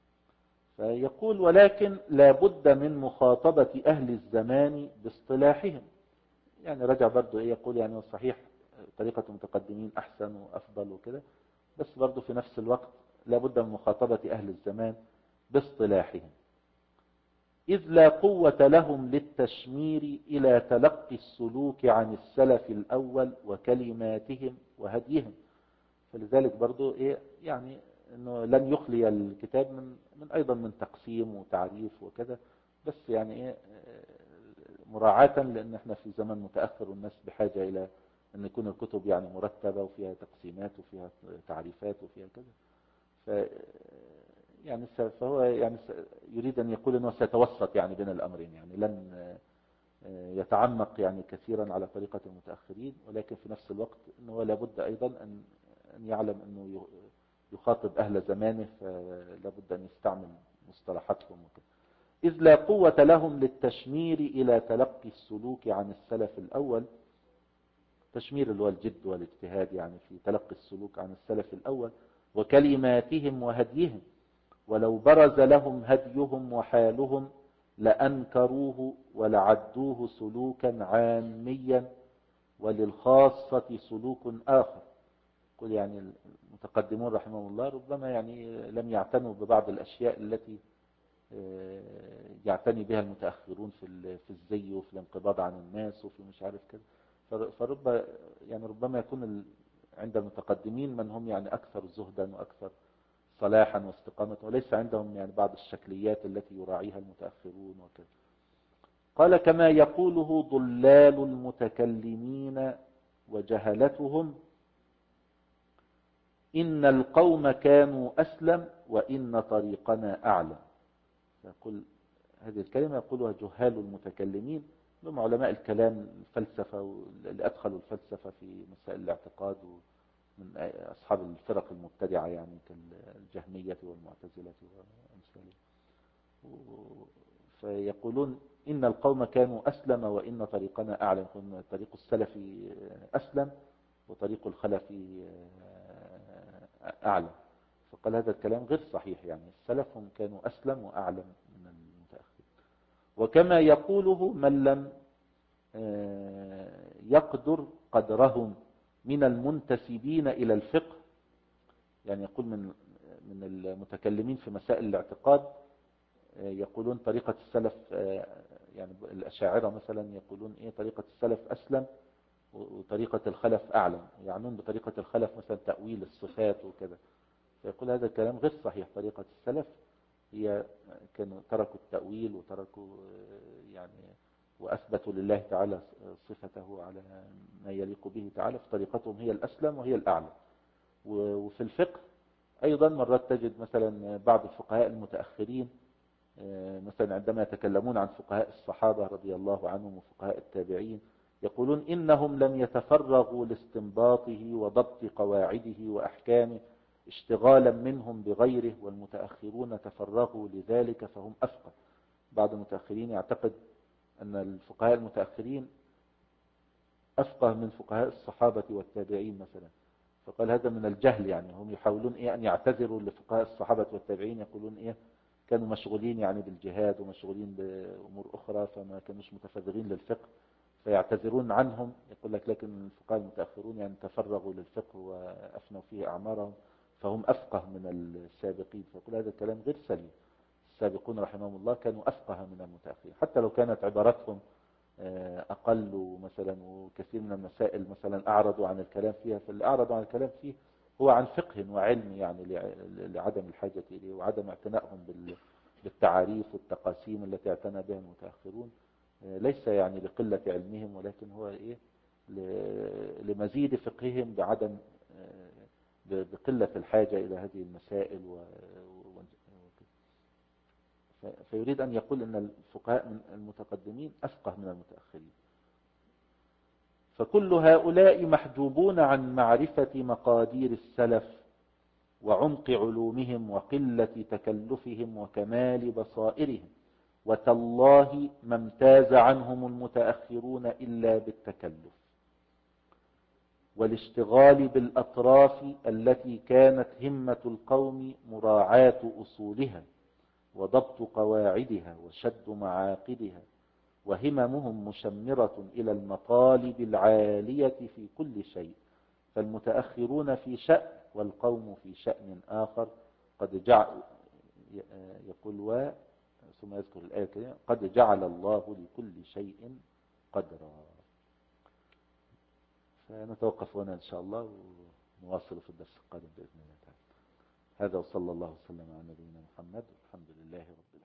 فيقول ولكن لا بد من مخاطبة اهل الزمان باصطلاحهم. يعني رجع برضو ايه يقول يعني صحيح طريقة المتقدمين احسن وافضل وكده، بس برضو في نفس الوقت لا بد من مخاطبة اهل الزمان باصطلاحهم، إذ لا قوة لهم للتشمير إلى تلقي السلوك عن السلف الأول وكلماتهم وهديهم. فلذلك برضو إيه يعني أنه لن يخلي الكتاب من, من أيضا من تقسيم وتعريف وكذا، بس يعني إيه مراعاة لأن احنا في زمن متأخر والناس بحاجة إلى أن يكون الكتب يعني مرتبة وفيها تقسيمات وفيها تعريفات وفيها كذا. ف يعني فهو يعني يريد أن يقول أنه سيتوسط يعني بين الأمرين، يعني لن يتعمق يعني كثيرا على طريقة المتأخرين، ولكن في نفس الوقت أنه لابد أيضا أن أن يعلم أنه يخاطب أهل زمانه، فلابد أن يستعمل مصطلحاتهم وكذا. إذ لا قوة لهم للتشمير إلى تلقي السلوك عن السلف الأول. تشمير اللي هو الجد والاجتهاد يعني في تلقي السلوك عن السلف الأول وكلماتهم وهديهم، ولو برز لهم هديهم وحالهم لأنكروه ولعدوه سلوكا عاميا وللخاصة سلوك آخر. قل يعني المتقدمون رحمه الله ربما يعني لم يعتنوا ببعض الأشياء التي يعتني بها المتأخرون في في الزي وفي الانقباض عن الناس وفي مش عارف كده. فرب يعني ربما يكون عند المتقدمين من هم يعني أكثر زهدا وأكثر صلاحا واستقامة، وليس عندهم يعني بعض الشكليات التي يراعيها المتأخرون وكذا. قال كما يقوله ضلال المتكلمين وجهلتهم إن القوم كانوا أسلم وإن طريقنا أعلم. يقول هذه الكلمة يقولها جهال المتكلمين، هم علماء الكلام الفلسفة اللي أدخلوا الفلسفة في مسائل الاعتقاد من أصحاب الفرق المبتدعة يعني كالجهمية والمعتزلة وأمثالهم. فيقولون إن القوم كانوا أسلم وإن طريقنا أعلم. طريق السلف أسلم وطريق الخلف أعلم. فقال هذا الكلام غير صحيح، يعني السلف هم كانوا أسلم وأعلم من المتأخر. وكما يقوله من لم يقدر قدرهم من المنتسبين إلى الفقه، يعني يقول من من المتكلمين في مسائل الاعتقاد يقولون طريقة السلف، يعني الأشاعرة مثلا يقولون إيه طريقة السلف أسلم وطريقة الخلف أعلم، يعنون بطريقة الخلف مثلا تأويل الصفات وكذا. فيقول هذا الكلام غير صحيح. طريقة السلف هي كانوا تركوا التأويل وتركوا يعني وأثبتوا لله تعالى صفته على ما يليق به تعالى، فطريقتهم هي الأسلم وهي الأعلى. وفي الفقه أيضا مرات تجد مثلا بعض الفقهاء المتأخرين مثلا عندما يتكلمون عن فقهاء الصحابة رضي الله عنهم وفقهاء التابعين يقولون إنهم لم يتفرغوا لاستنباطه وضبط قواعده وأحكامه اشتغالا منهم بغيره، والمتأخرون تفرغوا لذلك فهم أفقه. بعض المتأخرين يعتقد أن الفقهاء المتأخرين أفقه من فقهاء الصحابة والتابعين مثلا. فقال هذا من الجهل، يعني هم يحاولون إيه أن يعتذروا لفقهاء الصحابة والتابعين، يقولون إيه كانوا مشغولين يعني بالجهاد ومشغولين بأمور أخرى فما كانوش متفرغين للفقه. فيعتذرون عنهم، يقول لك لكن الفقهاء المتأخرون يعني تفرغوا للفقه وأفنوا فيه أعمارهم فهم أفقه من السابقين، فيقول هذا الكلام غير سليم. السابقون رحمهم الله كانوا أفقه من المتأخرين، حتى لو كانت عبارتهم أقل مثلا، وكثير من المسائل مثلا أعرضوا عن الكلام فيها، فاللي أعرضوا عن الكلام فيه هو عن فقه وعلم يعني لعدم الحاجة إليه وعدم اعتنائهم بالتعاريف والتقاسيم التي اعتنى بها المتأخرون، ليس يعني لقلة علمهم، ولكن هو إيه لمزيد فقههم بعدم بقلة الحاجة إلى هذه المسائل و... فيريد أن يقول أن الفقهاء المتقدمين أفقه من المتأخرين. فكل هؤلاء محجوبون عن معرفة مقادير السلف وعمق علومهم وقلة تكلفهم وكمال بصائرهم، وتالله ما امتاز عنهم المتأخرون إلا بالتكلف والاشتغال بالأطراف التي كانت همة القوم مراعاة أصولها وضبط قواعدها وشد معاقدها، وهممهم مشمرة إلى المطالب العالية في كل شيء، فالمتأخرون في شأن والقوم في شأن آخر. قد جعل يقول و ثم يذكر الآية الكريمة قد جعل الله لكل شيء قدرا. فنتوقف هنا إن شاء الله ونواصل في الدرس القادم بإذن الله تعالى. هذا وصلى الله وسلم على نبينا محمد والحمد لله رب العالمين.